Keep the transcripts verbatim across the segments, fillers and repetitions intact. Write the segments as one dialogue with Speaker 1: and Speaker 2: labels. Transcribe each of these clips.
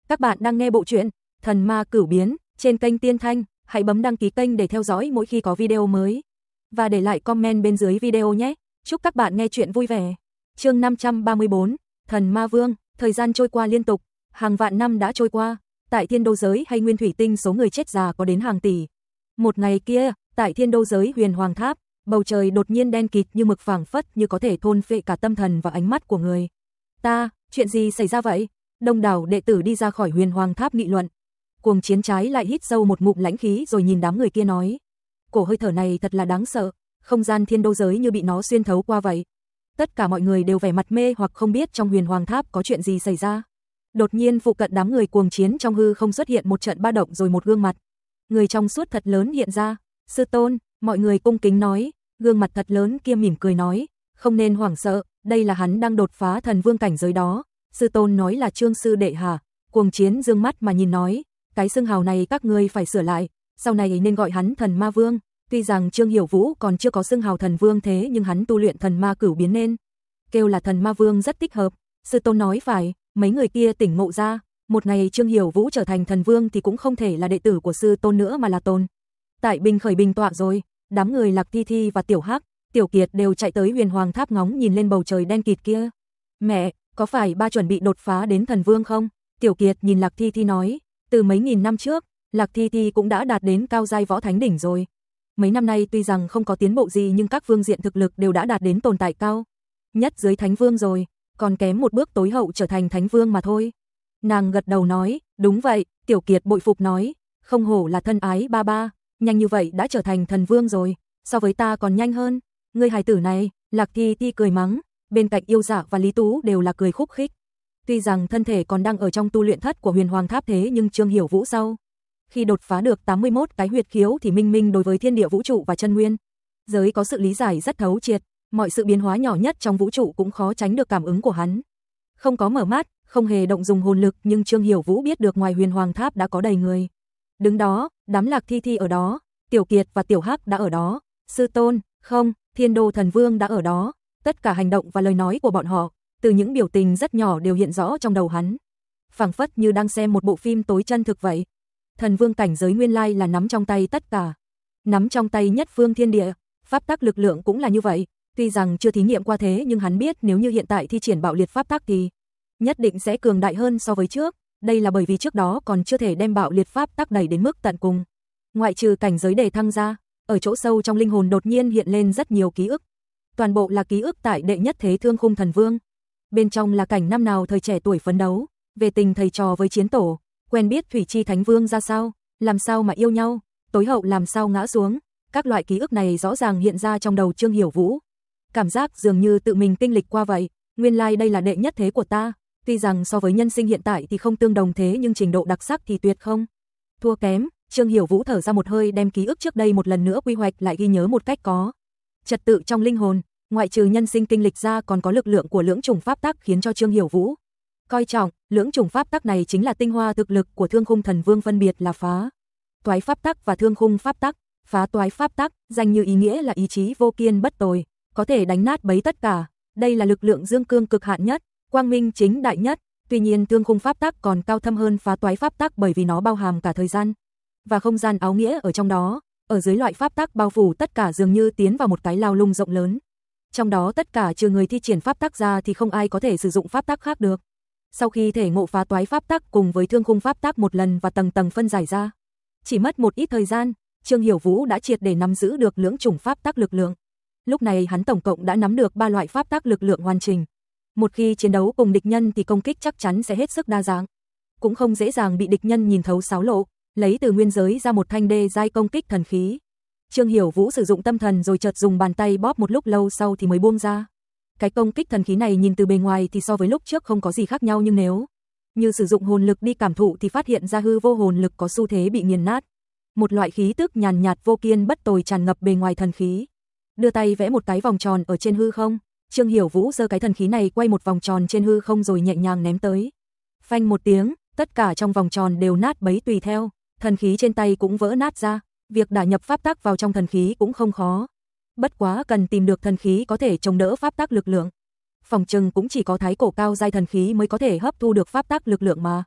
Speaker 1: Các bạn đang nghe bộ truyện Thần Ma Cửu Biến trên kênh Tiên Thanh, hãy bấm đăng ký kênh để theo dõi mỗi khi có video mới. Và để lại comment bên dưới video nhé. Chúc các bạn nghe truyện vui vẻ. Chương năm trăm ba mươi bốn, Thần Ma Vương. Thời gian trôi qua liên tục, hàng vạn năm đã trôi qua. Tại Thiên Đô giới hay Nguyên Thủy Tinh số người chết già có đến hàng tỷ. Một ngày kia, tại Thiên Đô giới Huyền Hoàng Tháp, bầu trời đột nhiên đen kịt như mực phảng phất như có thể thôn phệ cả tâm thần và ánh mắt của người. Ta, chuyện gì xảy ra vậy? Đông đảo đệ tử đi ra khỏi Huyền Hoàng Tháp nghị luận. Cuồng Chiến trái lại hít sâu một ngụm lãnh khí rồi nhìn đám người kia nói: cổ hơi thở này thật là đáng sợ, không gian Thiên Đô giới như bị nó xuyên thấu qua vậy. Tất cả mọi người đều vẻ mặt mê hoặc không biết trong Huyền Hoàng Tháp có chuyện gì xảy ra. Đột nhiên phụ cận đám người Cuồng Chiến trong hư không xuất hiện một trận ba động rồi một gương mặt. Người trong suốt thật lớn hiện ra. Sư tôn, mọi người cung kính nói. Gương mặt thật lớn kia mỉm cười nói: không nên hoảng sợ, đây là hắn đang đột phá thần vương cảnh giới đó. Sư tôn nói là Trương sư đệ hả? Cuồng Chiến dương mắt mà nhìn nói: cái xưng hào này các ngươi phải sửa lại, sau này nên gọi hắn Thần Ma Vương. Tuy rằng Trương Hiểu Vũ còn chưa có xưng hào thần vương thế nhưng hắn tu luyện thần ma cửu biến nên kêu là Thần Ma Vương rất thích hợp. Sư tôn nói phải. Mấy người kia tỉnh ngộ ra, một ngày Trương Hiểu Vũ trở thành thần vương thì cũng không thể là đệ tử của sư tôn nữa mà là tôn tại bình khởi bình tọa rồi. Đám người Lạc Thi Thi và Tiểu Hắc, Tiểu Kiệt đều chạy tới Huyền Hoàng Tháp ngóng nhìn lên bầu trời đen kịt kia. Mẹ, có phải ba chuẩn bị đột phá đến thần vương không? Tiểu Kiệt nhìn Lạc Thi Thi nói: từ mấy nghìn năm trước, Lạc Thi Thi cũng đã đạt đến cao giai võ thánh đỉnh rồi. Mấy năm nay tuy rằng không có tiến bộ gì nhưng các vương diện thực lực đều đã đạt đến tồn tại cao nhất dưới thánh vương rồi, còn kém một bước tối hậu trở thành thánh vương mà thôi. Nàng gật đầu nói: đúng vậy. Tiểu Kiệt bội phục nói: không hổ là thân ái ba ba, nhanh như vậy đã trở thành thần vương rồi, so với ta còn nhanh hơn. Ngươi hài tử này. Lạc Thi Thi cười mắng, bên cạnh Yêu Dạ và Lý Tú đều là cười khúc khích. Tuy rằng thân thể còn đang ở trong tu luyện thất của Huyền Hoàng Tháp thế nhưng Trương Hiểu Vũ sau khi đột phá được tám mươi mốt cái huyệt khiếu thì minh minh đối với thiên địa vũ trụ và chân nguyên giới có sự lý giải rất thấu triệt, mọi sự biến hóa nhỏ nhất trong vũ trụ cũng khó tránh được cảm ứng của hắn. Không có mở mắt, không hề động dùng hồn lực, nhưng Trương Hiểu Vũ biết được ngoài Huyền Hoàng Tháp đã có đầy người đứng đó. Đám Lạc Thi Thi ở đó, Tiểu Kiệt và Tiểu Hắc đã ở đó, sư tôn, không, Thiên Đô thần vương đã ở đó. Tất cả hành động và lời nói của bọn họ, từ những biểu tình rất nhỏ đều hiện rõ trong đầu hắn, phảng phất như đang xem một bộ phim tối chân thực vậy. Thần vương cảnh giới nguyên lai là nắm trong tay tất cả, nắm trong tay nhất phương thiên địa. Pháp tắc lực lượng cũng là như vậy, tuy rằng chưa thí nghiệm qua thế nhưng hắn biết nếu như hiện tại thi triển bạo liệt pháp tắc thì nhất định sẽ cường đại hơn so với trước. Đây là bởi vì trước đó còn chưa thể đem bạo liệt pháp tắc đẩy đến mức tận cùng. Ngoại trừ cảnh giới đề thăng ra, ở chỗ sâu trong linh hồn đột nhiên hiện lên rất nhiều ký ức. Toàn bộ là ký ức tại đệ nhất thế Thương Khung Thần Vương. Bên trong là cảnh năm nào thời trẻ tuổi phấn đấu, về tình thầy trò với chiến tổ, quen biết Thủy Chi Thánh Vương ra sao, làm sao mà yêu nhau, tối hậu làm sao ngã xuống. Các loại ký ức này rõ ràng hiện ra trong đầu Trương Hiểu Vũ. Cảm giác dường như tự mình kinh lịch qua vậy. Nguyên lai like đây là đệ nhất thế của ta. Tuy rằng so với nhân sinh hiện tại thì không tương đồng thế nhưng trình độ đặc sắc thì tuyệt không thua kém. Trương Hiểu Vũ thở ra một hơi đem ký ức trước đây một lần nữa quy hoạch lại, ghi nhớ một cách có trật tự trong linh hồn. Ngoại trừ nhân sinh kinh lịch ra còn có lực lượng của lưỡng chủng pháp tắc khiến cho Trương Hiểu Vũ coi trọng. Lưỡng chủng pháp tắc này chính là tinh hoa thực lực của Thương Khung Thần Vương, phân biệt là phá toái pháp tắc và thương khung pháp tắc. Phá toái pháp tắc danh như ý nghĩa là ý chí vô kiên bất tồi, có thể đánh nát bấy tất cả. Đây là lực lượng dương cương cực hạn nhất, quang minh chính đại nhất. Tuy nhiên thương khung pháp tắc còn cao thâm hơn phá toái pháp tắc bởi vì nó bao hàm cả thời gian và không gian áo nghĩa ở trong đó. Ở dưới loại pháp tắc bao phủ tất cả dường như tiến vào một cái lao lung rộng lớn. Trong đó tất cả trừ người thi triển pháp tắc ra thì không ai có thể sử dụng pháp tắc khác được. Sau khi thể ngộ phá toái pháp tắc cùng với thương khung pháp tắc một lần và tầng tầng phân giải ra, chỉ mất một ít thời gian, Trương Hiểu Vũ đã triệt để nắm giữ được lưỡng chủng pháp tắc lực lượng. Lúc này hắn tổng cộng đã nắm được ba loại pháp tắc lực lượng hoàn chỉnh. Một khi chiến đấu cùng địch nhân thì công kích chắc chắn sẽ hết sức đa dạng, cũng không dễ dàng bị địch nhân nhìn thấu xáo lộ, lấy từ nguyên giới ra một thanh đê giai công kích thần khí. Trương Hiểu Vũ sử dụng tâm thần rồi chợt dùng bàn tay bóp một lúc lâu sau thì mới buông ra. Cái công kích thần khí này nhìn từ bề ngoài thì so với lúc trước không có gì khác nhau, nhưng nếu như sử dụng hồn lực đi cảm thụ thì phát hiện ra hư vô hồn lực có xu thế bị nghiền nát. Một loại khí tức nhàn nhạt vô kiên bất tồi tràn ngập bề ngoài thần khí. Đưa tay vẽ một cái vòng tròn ở trên hư không, Trương Hiểu Vũ giơ cái thần khí này quay một vòng tròn trên hư không rồi nhẹ nhàng ném tới. Phanh một tiếng, tất cả trong vòng tròn đều nát bấy tùy theo, thần khí trên tay cũng vỡ nát ra. Việc đả nhập pháp tắc vào trong thần khí cũng không khó. Bất quá cần tìm được thần khí có thể chống đỡ pháp tắc lực lượng. Phòng trừng cũng chỉ có thái cổ cao giai thần khí mới có thể hấp thu được pháp tắc lực lượng mà.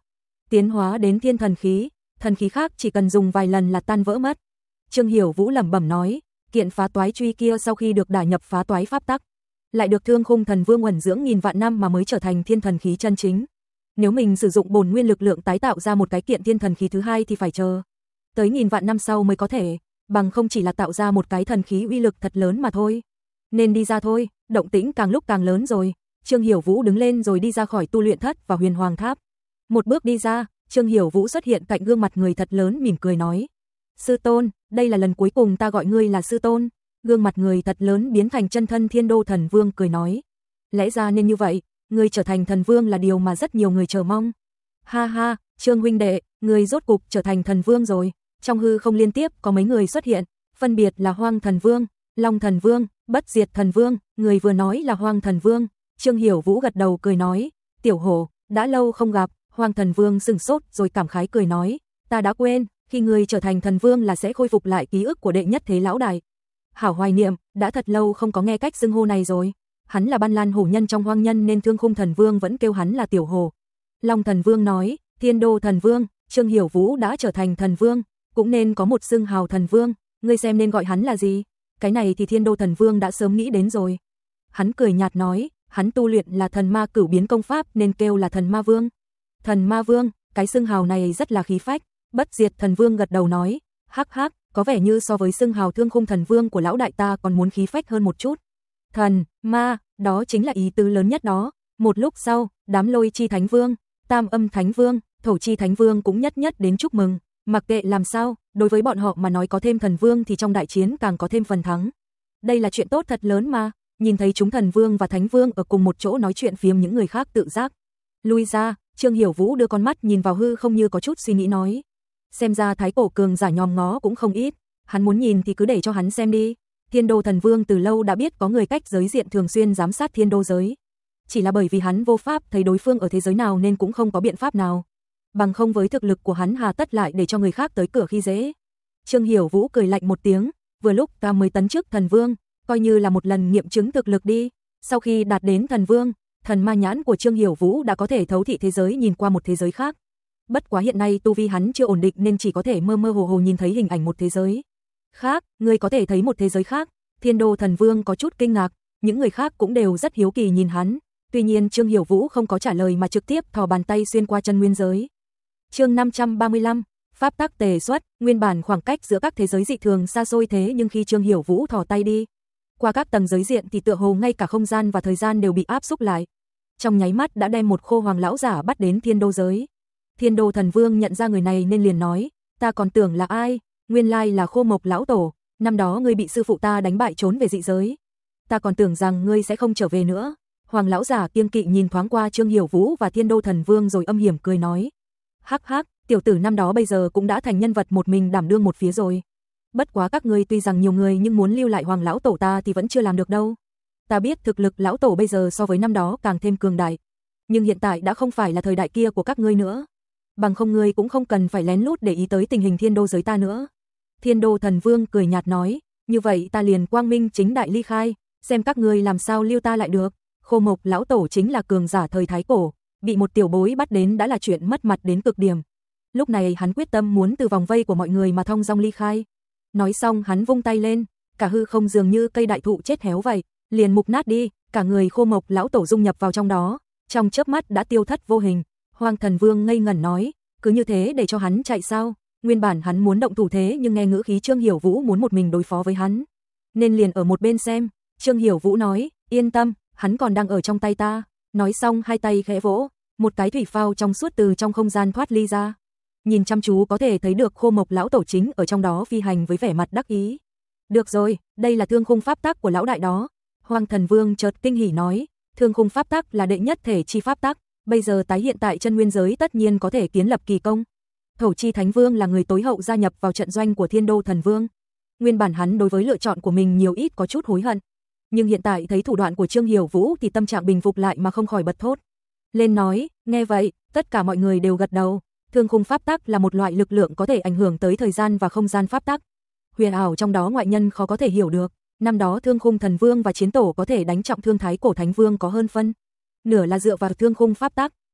Speaker 1: tiến hóa đến thiên thần khí, thần khí khác chỉ cần dùng vài lần là tan vỡ mất. Trương Hiểu Vũ lẩm bẩm nói, kiện phá toái truy kia sau khi được đả nhập phá toái pháp tắc, lại được Thương Khung Thần Vương ẩn dưỡng nghìn vạn năm mà mới trở thành thiên thần khí chân chính. Nếu mình sử dụng bổn nguyên lực lượng tái tạo ra một cái kiện thiên thần khí thứ hai thì phải chờ tới nghìn vạn năm sau mới có thể, bằng không chỉ là tạo ra một cái thần khí uy lực thật lớn mà thôi. Nên đi ra thôi, động tĩnh càng lúc càng lớn rồi. Trương Hiểu Vũ đứng lên rồi đi ra khỏi tu luyện thất và Huyền Hoàng Tháp. Một bước đi ra, Trương Hiểu Vũ xuất hiện cạnh gương mặt người thật lớn mỉm cười nói: "Sư tôn, đây là lần cuối cùng ta gọi ngươi là sư tôn." Gương mặt người thật lớn biến thành chân thân Thiên Đô Thần Vương cười nói: "Lẽ ra nên như vậy, ngươi trở thành thần vương là điều mà rất nhiều người chờ mong." "Ha ha, Trương huynh đệ, ngươi rốt cục trở thành thần vương rồi." Trong hư không liên tiếp có mấy người xuất hiện, phân biệt là Hoang Thần Vương, Long Thần Vương, Bất Diệt Thần Vương. Người vừa nói là Hoang Thần Vương. Trương Hiểu Vũ gật đầu cười nói: "Tiểu hổ, đã lâu không gặp." Hoang Thần Vương sững sốt rồi cảm khái cười nói: "Ta đã quên, khi ngươi trở thành thần vương là sẽ khôi phục lại ký ức của đệ nhất thế lão đại. Hảo hoài niệm, đã thật lâu không có nghe cách xưng hô này rồi." Hắn là Ban Lan hổ nhân trong hoang nhân nên Thương Khung Thần Vương vẫn kêu hắn là tiểu hổ. Long Thần Vương nói: "Thiên Đô Thần Vương, Trương Hiểu Vũ đã trở thành thần vương, cũng nên có một xưng hào thần vương, ngươi xem nên gọi hắn là gì?" Cái này thì Thiên Đô Thần Vương đã sớm nghĩ đến rồi. Hắn cười nhạt nói, hắn tu luyện là thần ma cửu biến công pháp nên kêu là thần ma vương. Thần ma vương, cái xưng hào này rất là khí phách. Bất Diệt Thần Vương gật đầu nói, hắc hắc, có vẻ như so với xưng hào Thương Khung Thần Vương của lão đại ta còn muốn khí phách hơn một chút. Thần, ma, đó chính là ý tứ lớn nhất đó. Một lúc sau, đám Lôi Chi Thánh Vương, Tam Âm Thánh Vương, Thổ Chi Thánh Vương cũng nhất nhất đến chúc mừng. Mặc kệ làm sao, đối với bọn họ mà nói có thêm thần vương thì trong đại chiến càng có thêm phần thắng. Đây là chuyện tốt thật lớn mà. Nhìn thấy chúng thần vương và thánh vương ở cùng một chỗ nói chuyện phiếm, những người khác tự giác lui ra. Trương Hiểu Vũ đưa con mắt nhìn vào hư không như có chút suy nghĩ nói, xem ra thái cổ cường giả nhòm ngó cũng không ít, hắn muốn nhìn thì cứ để cho hắn xem đi. Thiên Đô Thần Vương từ lâu đã biết có người cách giới diện thường xuyên giám sát thiên đô giới, chỉ là bởi vì hắn vô pháp thấy đối phương ở thế giới nào nên cũng không có biện pháp nào. Bằng không với thực lực của hắn hà tất lại để cho người khác tới cửa khi dễ. Trương Hiểu Vũ cười lạnh một tiếng, vừa lúc ta mới tấn chức thần vương, coi như là một lần nghiệm chứng thực lực đi. Sau khi đạt đến thần vương, thần ma nhãn của Trương Hiểu Vũ đã có thể thấu thị thế giới nhìn qua một thế giới khác. Bất quá hiện nay tu vi hắn chưa ổn định nên chỉ có thể mơ mơ hồ hồ nhìn thấy hình ảnh một thế giới khác. Ngươi có thể thấy một thế giới khác? Thiên Đô Thần Vương có chút kinh ngạc, những người khác cũng đều rất hiếu kỳ nhìn hắn. Tuy nhiên Trương Hiểu Vũ không có trả lời mà trực tiếp thò bàn tay xuyên qua chân nguyên giới. Chương năm trăm ba mươi lăm, pháp tắc tề xuất. Nguyên bản khoảng cách giữa các thế giới dị thường xa xôi, thế nhưng khi Trương Hiểu Vũ thò tay đi qua các tầng giới diện thì tựa hồ ngay cả không gian và thời gian đều bị áp xúc lại. Trong nháy mắt đã đem một khô hoàng lão giả bắt đến thiên đô giới. Thiên Đô Thần Vương nhận ra người này nên liền nói, ta còn tưởng là ai, nguyên lai là Khô Mộc lão tổ, năm đó ngươi bị sư phụ ta đánh bại trốn về dị giới. Ta còn tưởng rằng ngươi sẽ không trở về nữa. Hoàng lão giả kiêng kỵ nhìn thoáng qua Trương Hiểu Vũ và Thiên Đô Thần Vương rồi âm hiểm cười nói, hắc hắc, tiểu tử năm đó bây giờ cũng đã thành nhân vật một mình đảm đương một phía rồi. Bất quá các ngươi tuy rằng nhiều người nhưng muốn lưu lại Hoàng lão tổ ta thì vẫn chưa làm được đâu. Ta biết thực lực lão tổ bây giờ so với năm đó càng thêm cường đại, nhưng hiện tại đã không phải là thời đại kia của các ngươi nữa. Bằng không ngươi cũng không cần phải lén lút để ý tới tình hình thiên đô giới ta nữa. Thiên Đô Thần Vương cười nhạt nói, như vậy ta liền quang minh chính đại ly khai, xem các ngươi làm sao lưu ta lại được. Khô Mộc lão tổ chính là cường giả thời thái cổ, bị một tiểu bối bắt đến đã là chuyện mất mặt đến cực điểm. Lúc này hắn quyết tâm muốn từ vòng vây của mọi người mà thong dong ly khai. Nói xong hắn vung tay lên, cả hư không dường như cây đại thụ chết héo vậy, liền mục nát đi, cả người Khô Mộc lão tổ dung nhập vào trong đó, trong chớp mắt đã tiêu thất vô hình. Hoang Thần Vương ngây ngẩn nói, cứ như thế để cho hắn chạy sao? Nguyên bản hắn muốn động thủ thế nhưng nghe ngữ khí Trương Hiểu Vũ muốn một mình đối phó với hắn, nên liền ở một bên xem. Trương Hiểu Vũ nói, yên tâm, hắn còn đang ở trong tay ta. Nói xong hai tay khẽ vỗ, một cái thủy phao trong suốt từ trong không gian thoát ly ra. Nhìn chăm chú có thể thấy được Khô Mộc lão tổ chính ở trong đó phi hành với vẻ mặt đắc ý. Được rồi, đây là thương khung pháp tắc của lão đại đó. Hoang Thần Vương chợt kinh hỉ nói, thương khung pháp tắc là đệ nhất thể chi pháp tắc, bây giờ tái hiện tại chân nguyên giới tất nhiên có thể kiến lập kỳ công. Thổ Chi Thánh Vương là người tối hậu gia nhập vào trận doanh của Thiên Đô Thần Vương. Nguyên bản hắn đối với lựa chọn của mình nhiều ít có chút hối hận, nhưng hiện tại thấy thủ đoạn của Trương Hiểu Vũ thì tâm trạng bình phục lại mà không khỏi bật thốt lên nói. Nghe vậy, tất cả mọi người đều gật đầu. Thương khung pháp tắc là một loại lực lượng có thể ảnh hưởng tới thời gian và không gian pháp tắc, huyền ảo trong đó ngoại nhân khó có thể hiểu được. Năm đó Thương Khung Thần Vương và Chiến Tổ có thể đánh trọng thương Thái Cổ Thánh Vương có hơn phân nửa là dựa vào thương khung pháp tắc.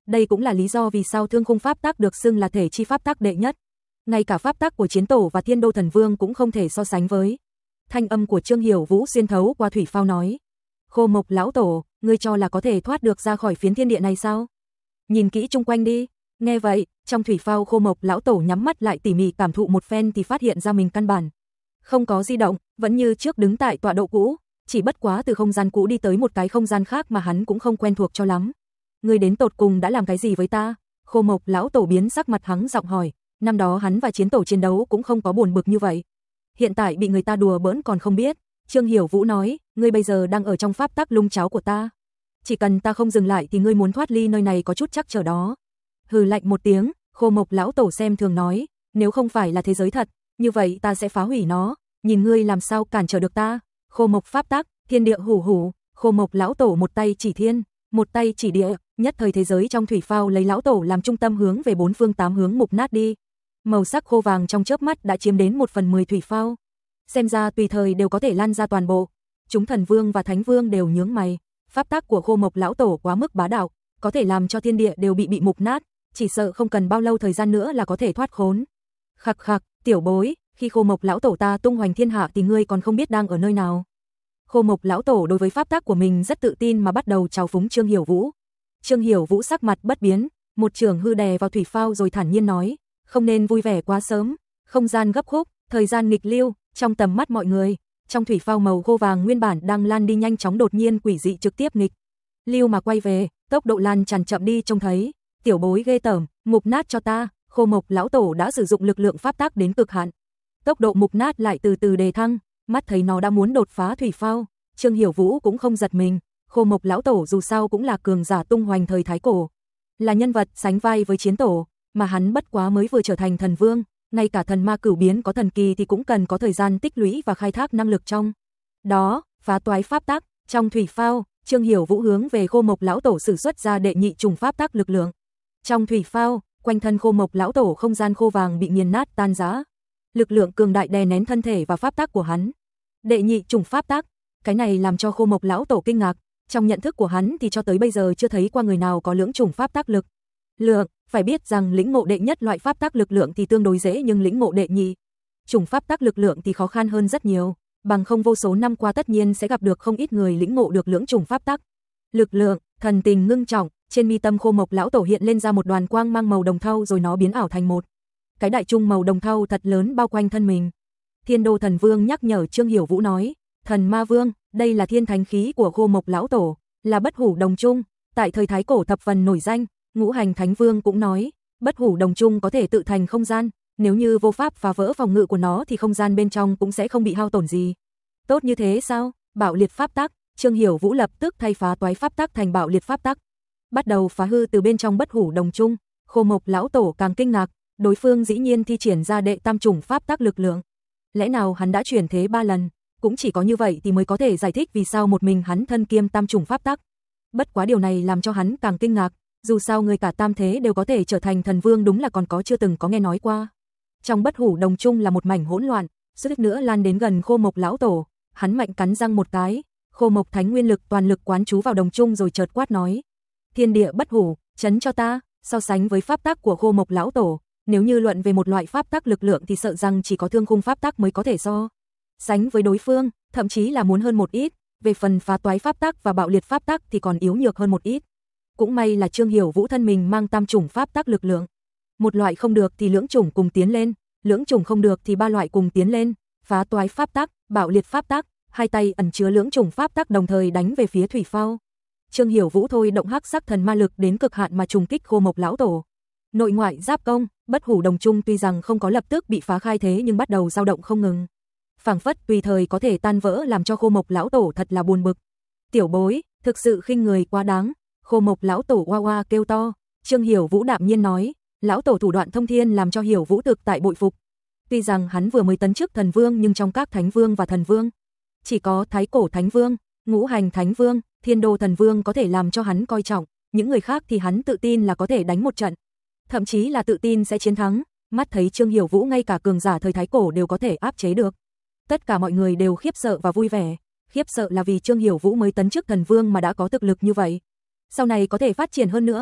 Speaker 1: Đây cũng là lý do vì sao Thương Khung pháp tắc được xưng là thể chi pháp tắc đệ nhất. Ngay cả pháp tắc của Chiến Tổ và Thiên Đô Thần Vương cũng không thể so sánh với. Thanh âm của Trương Hiểu Vũ xuyên thấu qua thủy phao nói: "Khô Mộc lão tổ, ngươi cho là có thể thoát được ra khỏi phiến thiên địa này sao? Nhìn kỹ chung quanh đi." Nghe vậy, trong thủy phao Khô Mộc lão tổ nhắm mắt lại tỉ mỉ cảm thụ một phen thì phát hiện ra mình căn bản không có di động, vẫn như trước đứng tại tọa độ cũ, chỉ bất quá từ không gian cũ đi tới một cái không gian khác mà hắn cũng không quen thuộc cho lắm. "Ngươi đến tột cùng đã làm cái gì với ta?" Khô Mộc lão tổ biến sắc mặt hắng giọng hỏi, năm đó hắn và Chiến Tổ chiến đấu cũng không có buồn bực như vậy. Hiện tại bị người ta đùa bỡn còn không biết. Trương Hiểu Vũ nói, ngươi bây giờ đang ở trong pháp tắc lung cháo của ta. Chỉ cần ta không dừng lại thì ngươi muốn thoát ly nơi này có chút chắc trở đó. Hừ lạnh một tiếng, Khô Mộc lão tổ xem thường nói, nếu không phải là thế giới thật, như vậy ta sẽ phá hủy nó, nhìn ngươi làm sao cản trở được ta. Khô Mộc pháp tắc, thiên địa hủ hủ, Khô Mộc lão tổ một tay chỉ thiên, một tay chỉ địa, nhất thời thế giới trong thủy phao lấy lão tổ làm trung tâm hướng về bốn phương tám hướng mục nát đi. Màu sắc khô vàng trong chớp mắt đã chiếm đến một phần mười thủy phao. Xem ra tùy thời đều có thể lan ra toàn bộ. Chúng thần vương và thánh vương đều nhướng mày, pháp tắc của Khô Mộc lão tổ quá mức bá đạo, có thể làm cho thiên địa đều bị bị mục nát, chỉ sợ không cần bao lâu thời gian nữa là có thể thoát khốn. Khặc khặc, tiểu bối, khi Khô Mộc lão tổ ta tung hoành thiên hạ thì ngươi còn không biết đang ở nơi nào. Khô Mộc lão tổ đối với pháp tắc của mình rất tự tin mà bắt đầu trào phúng Trương Hiểu Vũ. Trương Hiểu Vũ sắc mặt bất biến, một trường hư đè vào thủy phao rồi thản nhiên nói, không nên vui vẻ quá sớm, không gian gấp khúc, thời gian nghịch lưu, trong tầm mắt mọi người, trong thủy phao màu khô vàng nguyên bản đang lan đi nhanh chóng đột nhiên quỷ dị trực tiếp nghịch lưu mà quay về, tốc độ lan tràn chậm đi trông thấy, tiểu bối ghê tởm, mục nát cho ta. Khô Mộc lão tổ đã sử dụng lực lượng pháp tắc đến cực hạn, tốc độ mục nát lại từ từ đề thăng, mắt thấy nó đã muốn đột phá thủy phao, Trương Hiểu Vũ cũng không giật mình. Khô Mộc lão tổ dù sao cũng là cường giả tung hoành thời thái cổ, là nhân vật sánh vai với Chiến Tổ, mà hắn bất quá mới vừa trở thành thần vương, ngay cả thần ma cửu biến có thần kỳ thì cũng cần có thời gian tích lũy và khai thác năng lực trong đó. Phá toái pháp tắc, trong thủy phao, Trương Hiểu Vũ hướng về Khô Mộc lão tổ sử xuất ra đệ nhị trùng pháp tắc lực lượng. Trong thủy phao, quanh thân Khô Mộc lão tổ không gian khô vàng bị nghiền nát tan rã, lực lượng cường đại đè nén thân thể và pháp tắc của hắn. Đệ nhị trùng pháp tắc, cái này làm cho Khô Mộc lão tổ kinh ngạc, trong nhận thức của hắn thì cho tới bây giờ chưa thấy qua người nào có lưỡng trùng pháp tắc lực lượng, phải biết rằng lĩnh ngộ đệ nhất loại pháp tắc lực lượng thì tương đối dễ nhưng lĩnh ngộ đệ nhị trùng pháp tắc lực lượng thì khó khăn hơn rất nhiều, bằng không vô số năm qua tất nhiên sẽ gặp được không ít người lĩnh ngộ được lưỡng trùng pháp tắc lực lượng. Thần tình ngưng trọng, trên mi tâm Khô Mộc lão tổ hiện lên ra một đoàn quang mang màu đồng thau rồi nó biến ảo thành một cái đại trung màu đồng thau thật lớn bao quanh thân mình. Thiên Đô Thần Vương nhắc nhở Trương Hiểu Vũ nói, Thần Ma Vương, đây là thiên thánh khí của Khô Mộc lão tổ, là bất hủ đồng trung, tại thời thái cổ thập phần nổi danh. Ngũ Hành Thánh Vương cũng nói, bất hủ đồng trung có thể tự thành không gian, nếu như vô pháp phá vỡ phòng ngự của nó thì không gian bên trong cũng sẽ không bị hao tổn gì. Tốt như thế sao? Bạo liệt pháp tắc, Trương Hiểu Vũ lập tức thay phá toái pháp tắc thành bạo liệt pháp tắc, bắt đầu phá hư từ bên trong bất hủ đồng trung. Khô Mộc lão tổ càng kinh ngạc, đối phương dĩ nhiên thi triển ra đệ tam trùng pháp tắc lực lượng. Lẽ nào hắn đã chuyển thế ba lần? Cũng chỉ có như vậy thì mới có thể giải thích vì sao một mình hắn thân kiêm tam trùng pháp tắc. Bất quá điều này làm cho hắn càng kinh ngạc, dù sao người cả tam thế đều có thể trở thành thần vương đúng là còn có chưa từng có nghe nói qua. Trong bất hủ đồng trung là một mảnh hỗn loạn, suýt nữa lan đến gần Khô Mộc lão tổ, hắn mạnh cắn răng một cái, Khô Mộc thánh nguyên lực toàn lực quán chú vào đồng trung rồi chợt quát nói: "Thiên địa bất hủ, chấn cho ta." So sánh với pháp tắc của Khô Mộc lão tổ, nếu như luận về một loại pháp tắc lực lượng thì sợ rằng chỉ có Thương Khung pháp tắc mới có thể so sánh với đối phương, thậm chí là muốn hơn một ít, về phần phá toái pháp tắc và bạo liệt pháp tắc thì còn yếu nhược hơn một ít. Cũng may là Trương Hiểu Vũ thân mình mang tam chủng pháp tắc lực lượng. Một loại không được thì lưỡng chủng cùng tiến lên, lưỡng chủng không được thì ba loại cùng tiến lên, phá toái pháp tắc, bạo liệt pháp tắc, hai tay ẩn chứa lưỡng chủng pháp tắc đồng thời đánh về phía thủy phao. Trương Hiểu Vũ thôi động hắc sắc thần ma lực đến cực hạn mà trùng kích Khô Mộc lão tổ. Nội ngoại giáp công, bất hủ đồng trung tuy rằng không có lập tức bị phá khai thế nhưng bắt đầu dao động không ngừng, phảng phất tùy thời có thể tan vỡ làm cho Khô Mộc lão tổ thật là buồn bực. Tiểu bối, thực sự khinh người quá đáng. Khô Mộc lão tổ oa oa kêu to. Trương Hiểu Vũ đạm nhiên nói, lão tổ thủ đoạn thông thiên làm cho Hiểu Vũ thực tại bội phục. Tuy rằng hắn vừa mới tấn chức thần vương nhưng trong các thánh vương và thần vương, chỉ có Thái Cổ Thánh Vương, Ngũ Hành Thánh Vương, Thiên Đô Thần Vương có thể làm cho hắn coi trọng, những người khác thì hắn tự tin là có thể đánh một trận, thậm chí là tự tin sẽ chiến thắng. Mắt thấy Trương Hiểu Vũ ngay cả cường giả thời Thái Cổ đều có thể áp chế được, tất cả mọi người đều khiếp sợ và vui vẻ. Khiếp sợ là vì Trương Hiểu Vũ mới tấn chức thần vương mà đã có thực lực như vậy, sau này có thể phát triển hơn nữa.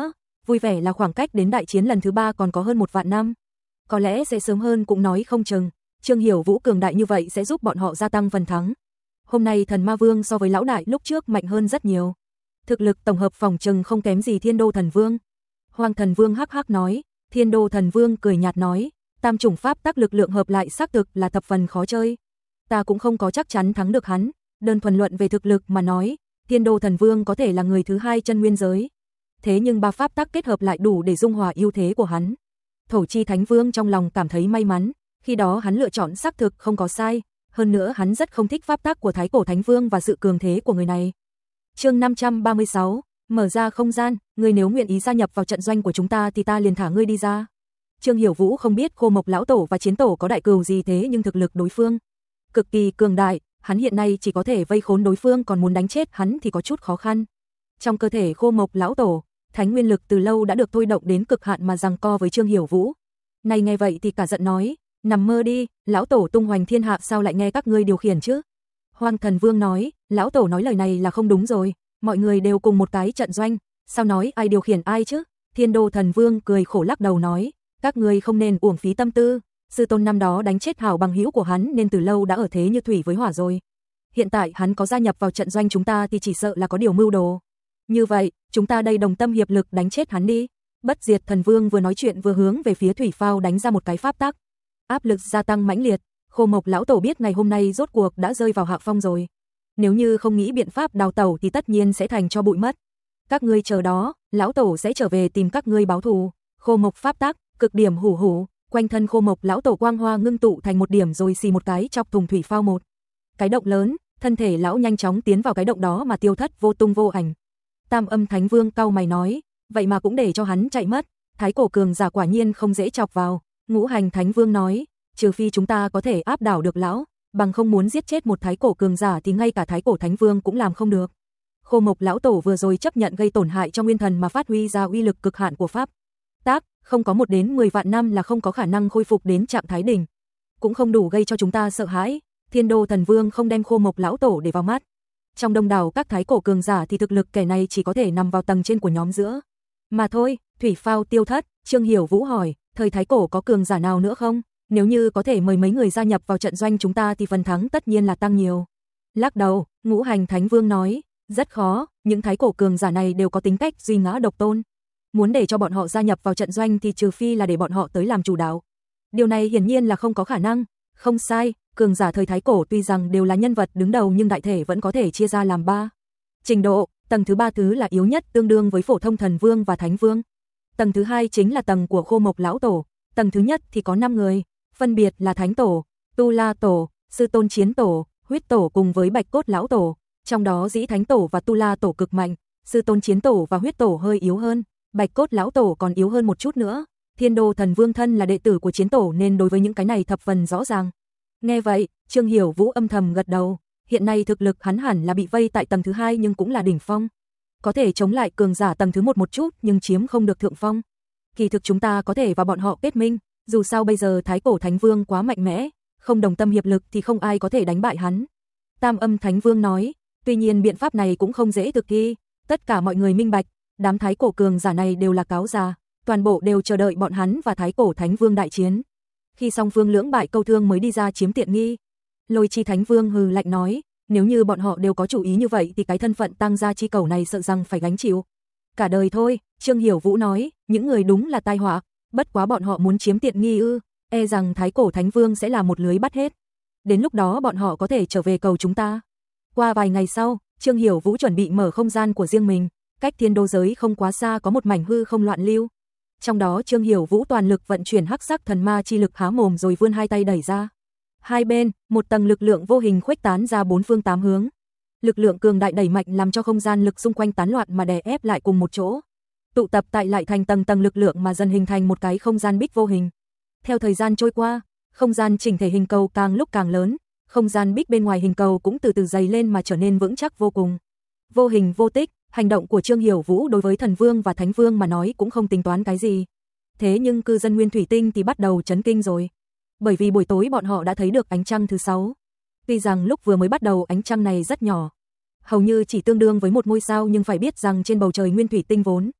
Speaker 1: vui vẻ là khoảng cách đến đại chiến lần thứ ba còn có hơn một vạn năm. Có lẽ sẽ sớm hơn cũng nói không chừng. Trương Hiểu Vũ cường đại như vậy sẽ giúp bọn họ gia tăng phần thắng. Hôm nay Thần Ma Vương so với lão đại lúc trước mạnh hơn rất nhiều. Thực lực tổng hợp phòng trừng không kém gì Thiên Đô Thần Vương. Hoàng Thần Vương hắc hắc nói. Thiên Đô Thần Vương cười nhạt nói, tam chủng pháp tắc lực lượng hợp lại xác thực là thập phần khó chơi. Ta cũng không có chắc chắn thắng được hắn, đơn thuần luận về thực lực mà nói, Thiên Đô Thần Vương có thể là người thứ hai chân nguyên giới. Thế nhưng ba pháp tắc kết hợp lại đủ để dung hòa ưu thế của hắn. Thổ Chi Thánh Vương trong lòng cảm thấy may mắn, khi đó hắn lựa chọn xác thực không có sai, hơn nữa hắn rất không thích pháp tắc của Thái Cổ Thánh Vương và sự cường thế của người này. Chương năm trăm ba mươi sáu, mở ra không gian, ngươi nếu nguyện ý gia nhập vào trận doanh của chúng ta thì ta liền thả ngươi đi ra. Trương Hiểu Vũ không biết Khô Mộc lão tổ và Chiến tổ có đại cừu gì thế nhưng thực lực đối phương cực kỳ cường đại, hắn hiện nay chỉ có thể vây khốn đối phương, còn muốn đánh chết hắn thì có chút khó khăn. Trong cơ thể Khô Mộc lão tổ, thánh nguyên lực từ lâu đã được thôi động đến cực hạn mà giằng co với Trương Hiểu Vũ. Này nghe vậy thì cả giận nói, nằm mơ đi, lão tổ tung hoành thiên hạ sao lại nghe các ngươi điều khiển chứ? Hoàng Thần Vương nói, lão tổ nói lời này là không đúng rồi, mọi người đều cùng một cái trận doanh, sao nói ai điều khiển ai chứ? Thiên Đô Thần Vương cười khổ lắc đầu nói, các ngươi không nên uổng phí tâm tư, sư tôn năm đó đánh chết hảo bằng hữu của hắn nên từ lâu đã ở thế như thủy với hỏa rồi. Hiện tại hắn có gia nhập vào trận doanh chúng ta thì chỉ sợ là có điều mưu đồ. Như vậy, chúng ta đây đồng tâm hiệp lực đánh chết hắn đi. Bất Diệt Thần Vương vừa nói chuyện vừa hướng về phía Thủy Phao đánh ra một cái pháp tắc. Áp lực gia tăng mãnh liệt, Khô Mộc lão tổ biết ngày hôm nay rốt cuộc đã rơi vào hạ phong rồi. Nếu như không nghĩ biện pháp đào tẩu thì tất nhiên sẽ thành cho bụi mất. Các ngươi chờ đó, lão tổ sẽ trở về tìm các ngươi báo thù. Khô Mộc pháp tắc, cực điểm hủ hủ, quanh thân Khô Mộc lão tổ quang hoa ngưng tụ thành một điểm rồi xì một cái chọc thùng Thủy Phao một cái động lớn, thân thể lão nhanh chóng tiến vào cái động đó mà tiêu thất vô tung vô ảnh. Tam Âm Thánh Vương cau mày nói, vậy mà cũng để cho hắn chạy mất, thái cổ cường giả quả nhiên không dễ chọc vào. Ngũ Hành Thánh Vương nói, trừ phi chúng ta có thể áp đảo được lão, bằng không muốn giết chết một thái cổ cường giả thì ngay cả thái cổ thánh vương cũng làm không được. Khô Mộc lão tổ vừa rồi chấp nhận gây tổn hại cho nguyên thần mà phát huy ra uy lực cực hạn của pháp tác, không có một đến mười vạn năm là không có khả năng khôi phục đến trạng thái đỉnh, cũng không đủ gây cho chúng ta sợ hãi. Thiên Đô Thần Vương không đem Khô Mộc lão tổ để vào mắt. Trong đông đảo các thái cổ cường giả thì thực lực kẻ này chỉ có thể nằm vào tầng trên của nhóm giữa. Mà thôi, Thủy Phao tiêu thất, Trương Hiểu Vũ hỏi, thời thái cổ có cường giả nào nữa không? Nếu như có thể mời mấy người gia nhập vào trận doanh chúng ta thì phần thắng tất nhiên là tăng nhiều. Lắc đầu, Ngũ Hành Thánh Vương nói, rất khó, những thái cổ cường giả này đều có tính cách duy ngã độc tôn. Muốn để cho bọn họ gia nhập vào trận doanh thì trừ phi là để bọn họ tới làm chủ đạo. Điều này hiển nhiên là không có khả năng. Không sai, cường giả thời thái cổ tuy rằng đều là nhân vật đứng đầu nhưng đại thể vẫn có thể chia ra làm ba trình độ. Tầng thứ ba thứ là yếu nhất, tương đương với phổ thông thần vương và thánh vương. Tầng thứ hai chính là tầng của Khô Mộc lão tổ. Tầng thứ nhất thì có năm người, phân biệt là Thánh Tổ, Tu La Tổ, Sư Tôn Chiến Tổ, Huyết Tổ cùng với Bạch Cốt lão tổ. Trong đó Dĩ Thánh Tổ và Tu La Tổ cực mạnh, Sư Tôn Chiến Tổ và Huyết Tổ hơi yếu hơn, Bạch Cốt lão tổ còn yếu hơn một chút nữa. Thiên Đô Thần Vương thân là đệ tử của Chiến Tổ nên đối với những cái này thập phần rõ ràng. Nghe vậy, Trương Hiểu Vũ âm thầm gật đầu, hiện nay thực lực hắn hẳn là bị vây tại tầng thứ hai nhưng cũng là đỉnh phong. Có thể chống lại cường giả tầng thứ một một chút nhưng chiếm không được thượng phong. Kỳ thực chúng ta có thể và bọn họ kết minh, dù sao bây giờ Thái Cổ Thánh Vương quá mạnh mẽ, không đồng tâm hiệp lực thì không ai có thể đánh bại hắn. Tam Âm Thánh Vương nói, tuy nhiên biện pháp này cũng không dễ thực thi, tất cả mọi người minh bạch, đám Thái Cổ cường giả này đều là cáo già, toàn bộ đều chờ đợi bọn hắn và Thái Cổ Thánh Vương đại chiến. Khi song phương lưỡng bại câu thương mới đi ra chiếm tiện nghi. Lôi Chi Thánh Vương hừ lạnh nói, nếu như bọn họ đều có chủ ý như vậy thì cái thân phận tăng gia chi cầu này sợ rằng phải gánh chịu cả đời thôi. Trương Hiểu Vũ nói, những người đúng là tai họa, bất quá bọn họ muốn chiếm tiện nghi ư, e rằng Thái Cổ Thánh Vương sẽ là một lưới bắt hết. Đến lúc đó bọn họ có thể trở về cầu chúng ta. Qua vài ngày sau, Trương Hiểu Vũ chuẩn bị mở không gian của riêng mình, cách thiên đô giới không quá xa có một mảnh hư không loạn lưu. Trong đó Trương Hiểu Vũ toàn lực vận chuyển hắc sắc thần ma chi lực há mồm rồi vươn hai tay đẩy ra. Hai bên, một tầng lực lượng vô hình khuếch tán ra bốn phương tám hướng. Lực lượng cường đại đẩy mạnh làm cho không gian lực xung quanh tán loạn mà đè ép lại cùng một chỗ. Tụ tập tại lại thành tầng tầng lực lượng mà dần hình thành một cái không gian bích vô hình. Theo thời gian trôi qua, không gian chỉnh thể hình cầu càng lúc càng lớn, không gian bích bên ngoài hình cầu cũng từ từ dày lên mà trở nên vững chắc vô cùng. Vô hình vô tích, hành động của Trương Hiểu Vũ đối với Thần Vương và Thánh Vương mà nói cũng không tính toán cái gì. Thế nhưng cư dân Nguyên Thủy Tinh thì bắt đầu chấn kinh rồi. Bởi vì buổi tối bọn họ đã thấy được ánh trăng thứ sáu. Tuy rằng lúc vừa mới bắt đầu ánh trăng này rất nhỏ, hầu như chỉ tương đương với một ngôi sao, nhưng phải biết rằng trên bầu trời Nguyên Thủy Tinh vốn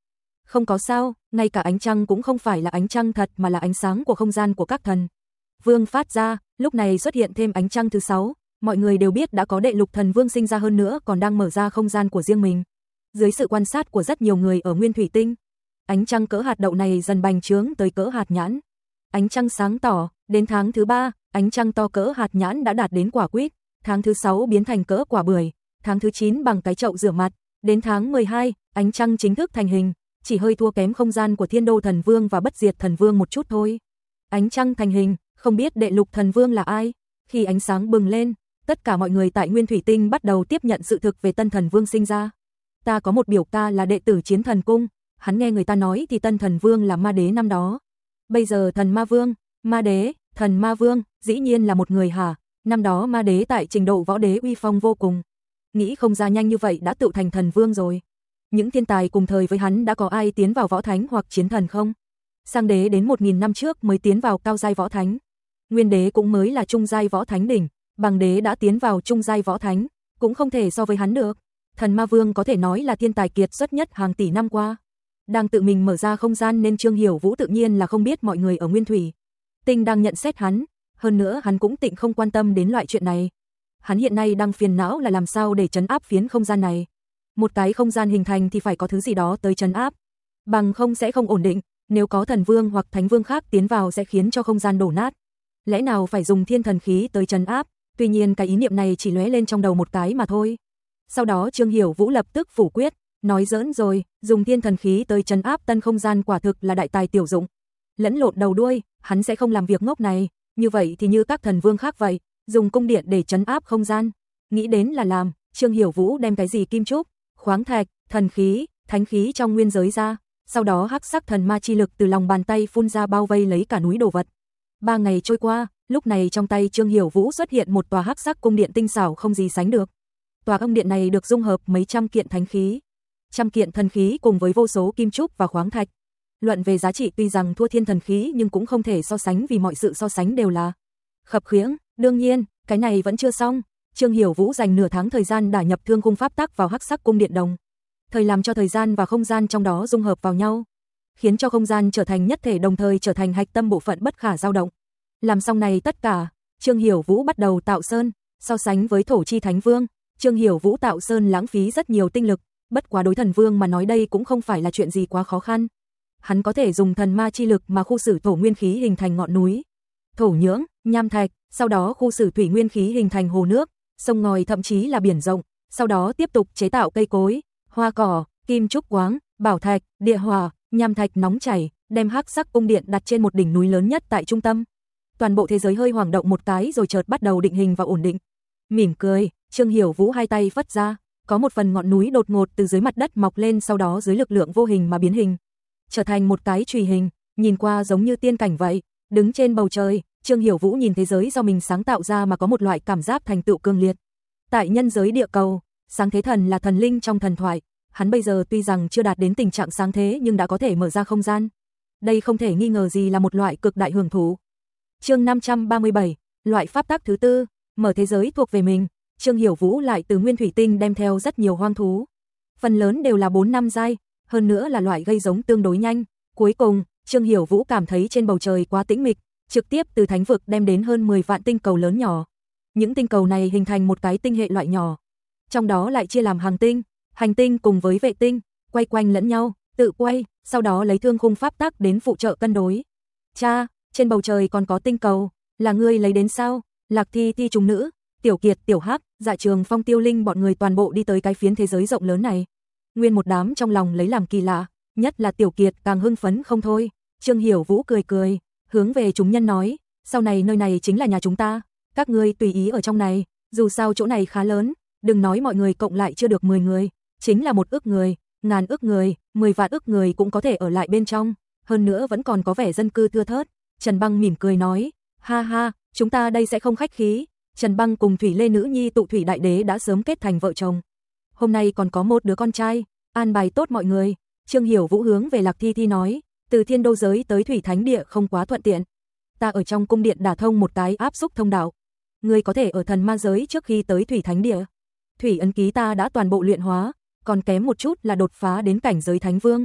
Speaker 1: Không có sao, ngay cả ánh trăng cũng không phải là ánh trăng thật mà là ánh sáng của không gian của các thần vương phát ra, lúc này xuất hiện thêm ánh trăng thứ sáu, mọi người đều biết đã có đệ lục thần vương sinh ra hơn nữa còn đang mở ra không gian của riêng mình. Dưới sự quan sát của rất nhiều người ở Nguyên Thủy Tinh, ánh trăng cỡ hạt đậu này dần bành trướng tới cỡ hạt nhãn. Ánh trăng sáng tỏ, đến tháng thứ ba, ánh trăng to cỡ hạt nhãn đã đạt đến quả quýt, tháng thứ sáu biến thành cỡ quả bưởi, tháng thứ chín bằng cái chậu rửa mặt, đến tháng mười hai, ánh trăng chính thức thành hình, chỉ hơi thua kém không gian của Thiên Đô Thần Vương và Bất Diệt Thần Vương một chút thôi. Ánh trăng thành hình, không biết đệ lục thần vương là ai? Khi ánh sáng bừng lên, tất cả mọi người tại Nguyên Thủy Tinh bắt đầu tiếp nhận sự thực về Tân Thần Vương sinh ra. Ta có một biểu ca là đệ tử Chiến Thần Cung, hắn nghe người ta nói thì Tân Thần Vương là ma đế năm đó. Bây giờ Thần Ma Vương, ma đế, Thần Ma Vương, dĩ nhiên là một người hả? Năm đó ma đế tại trình độ võ đế uy phong vô cùng. Nghĩ không ra nhanh như vậy đã tự thành thần vương rồi. Những thiên tài cùng thời với hắn đã có ai tiến vào võ thánh hoặc chiến thần không? Sang đế đến một nghìn năm trước mới tiến vào cao giai võ thánh. Nguyên đế cũng mới là trung giai võ thánh đỉnh, bằng đế đã tiến vào trung giai võ thánh, cũng không thể so với hắn được. Thần Ma Vương có thể nói là thiên tài kiệt xuất nhất hàng tỷ năm qua. Đang tự mình mở ra không gian nên Trương Hiểu Vũ tự nhiên là không biết mọi người ở Nguyên Thủy Tinh đang nhận xét hắn, hơn nữa hắn cũng tịnh không quan tâm đến loại chuyện này. Hắn hiện nay đang phiền não là làm sao để trấn áp phiến không gian này. Một cái không gian hình thành thì phải có thứ gì đó tới trấn áp, bằng không sẽ không ổn định, nếu có thần vương hoặc thánh vương khác tiến vào sẽ khiến cho không gian đổ nát. Lẽ nào phải dùng thiên thần khí tới trấn áp? Tuy nhiên cái ý niệm này chỉ lóe lên trong đầu một cái mà thôi. Sau đó Trương Hiểu Vũ lập tức phủ quyết, nói giỡn rồi, dùng thiên thần khí tới trấn áp tân không gian quả thực là đại tài tiểu dụng. Lẫn lộn đầu đuôi, hắn sẽ không làm việc ngốc này, như vậy thì như các thần vương khác vậy, dùng cung điện để trấn áp không gian. Nghĩ đến là làm, Trương Hiểu Vũ đem cái gì kim trúc, khoáng thạch, thần khí, thánh khí trong nguyên giới ra, sau đó hắc sắc thần ma chi lực từ lòng bàn tay phun ra bao vây lấy cả núi đồ vật. Ba ngày trôi qua, lúc này trong tay Trương Hiểu Vũ xuất hiện một tòa hắc sắc cung điện tinh xảo không gì sánh được. Tòa cung điện này được dung hợp mấy trăm kiện thánh khí, trăm kiện thần khí cùng với vô số kim trúc và khoáng thạch. Luận về giá trị tuy rằng thua thiên thần khí nhưng cũng không thể so sánh vì mọi sự so sánh đều là khập khiễng. Đương nhiên, cái này vẫn chưa xong. Trương Hiểu Vũ dành nửa tháng thời gian đả nhập thương khung pháp tắc vào hắc sắc cung điện đồng, thời làm cho thời gian và không gian trong đó dung hợp vào nhau, khiến cho không gian trở thành nhất thể đồng thời trở thành hạch tâm bộ phận bất khả dao động. Làm xong này tất cả, Trương Hiểu Vũ bắt đầu tạo sơn, so sánh với Thổ Chi Thánh Vương, Trương Hiểu Vũ tạo sơn lãng phí rất nhiều tinh lực, bất quá đối thần vương mà nói đây cũng không phải là chuyện gì quá khó khăn. Hắn có thể dùng thần ma chi lực mà khu xử thổ nguyên khí hình thành ngọn núi, thổ nhưỡng, nham thạch, sau đó khu xử thủy nguyên khí hình thành hồ nước, sông ngòi thậm chí là biển rộng, sau đó tiếp tục chế tạo cây cối, hoa cỏ, kim trúc quáng, bảo thạch, địa hỏa, nham thạch nóng chảy, đem hắc sắc cung điện đặt trên một đỉnh núi lớn nhất tại trung tâm. Toàn bộ thế giới hơi hoảng động một cái rồi chợt bắt đầu định hình và ổn định. Mỉm cười, Trương Hiểu Vũ hai tay phất ra, có một phần ngọn núi đột ngột từ dưới mặt đất mọc lên, sau đó dưới lực lượng vô hình mà biến hình, trở thành một cái chùy hình, nhìn qua giống như tiên cảnh vậy. Đứng trên bầu trời, Trương Hiểu Vũ nhìn thế giới do mình sáng tạo ra mà có một loại cảm giác thành tựu cường liệt. Tại nhân giới địa cầu, sáng thế thần là thần linh trong thần thoại, hắn bây giờ tuy rằng chưa đạt đến tình trạng sáng thế nhưng đã có thể mở ra không gian. Đây không thể nghi ngờ gì là một loại cực đại hưởng thụ. Chương năm trăm ba mươi bảy, loại pháp tắc thứ tư, mở thế giới thuộc về mình. Trương Hiểu Vũ lại từ Nguyên Thủy Tinh đem theo rất nhiều hoang thú, phần lớn đều là bốn năm giai, hơn nữa là loại gây giống tương đối nhanh. Cuối cùng, Trương Hiểu Vũ cảm thấy trên bầu trời quá tĩnh mịch, trực tiếp từ thánh vực đem đến hơn mười vạn tinh cầu lớn nhỏ. Những tinh cầu này hình thành một cái tinh hệ loại nhỏ, trong đó lại chia làm hàng tinh, hành tinh cùng với vệ tinh, quay quanh lẫn nhau, tự quay, sau đó lấy thương khung pháp tắc đến phụ trợ cân đối. Cha, trên bầu trời còn có tinh cầu, là ngươi lấy đến sao? Lạc Thi Thi trùng nữ, Tiểu Kiệt, Tiểu Hắc, Dạ Trường Phong, Tiêu Linh bọn người toàn bộ đi tới cái phiến thế giới rộng lớn này. Nguyên một đám trong lòng lấy làm kỳ lạ, nhất là Tiểu Kiệt càng hưng phấn không thôi. Trương Hiểu Vũ cười cười, hướng về chúng nhân nói, sau này nơi này chính là nhà chúng ta, các ngươi tùy ý ở trong này, dù sao chỗ này khá lớn, đừng nói mọi người cộng lại chưa được mười người, chính là một ức người, ngàn ức người, mười vạn ức người cũng có thể ở lại bên trong, hơn nữa vẫn còn có vẻ dân cư thưa thớt. Trần Băng mỉm cười nói, ha ha, chúng ta đây sẽ không khách khí. Trần Băng cùng Thủy Lê nữ nhi Tụ Thủy Đại Đế đã sớm kết thành vợ chồng, hôm nay còn có một đứa con trai, an bài tốt mọi người. Trương Hiểu Vũ hướng về Lạc Thi Thi nói, từ thiên đô giới tới Thủy Thánh Địa không quá thuận tiện, ta ở trong cung điện đả thông một cái áp xúc thông đạo, ngươi có thể ở thần ma giới trước khi tới Thủy Thánh Địa. Thủy ấn ký ta đã toàn bộ luyện hóa, còn kém một chút là đột phá đến cảnh giới Thánh Vương.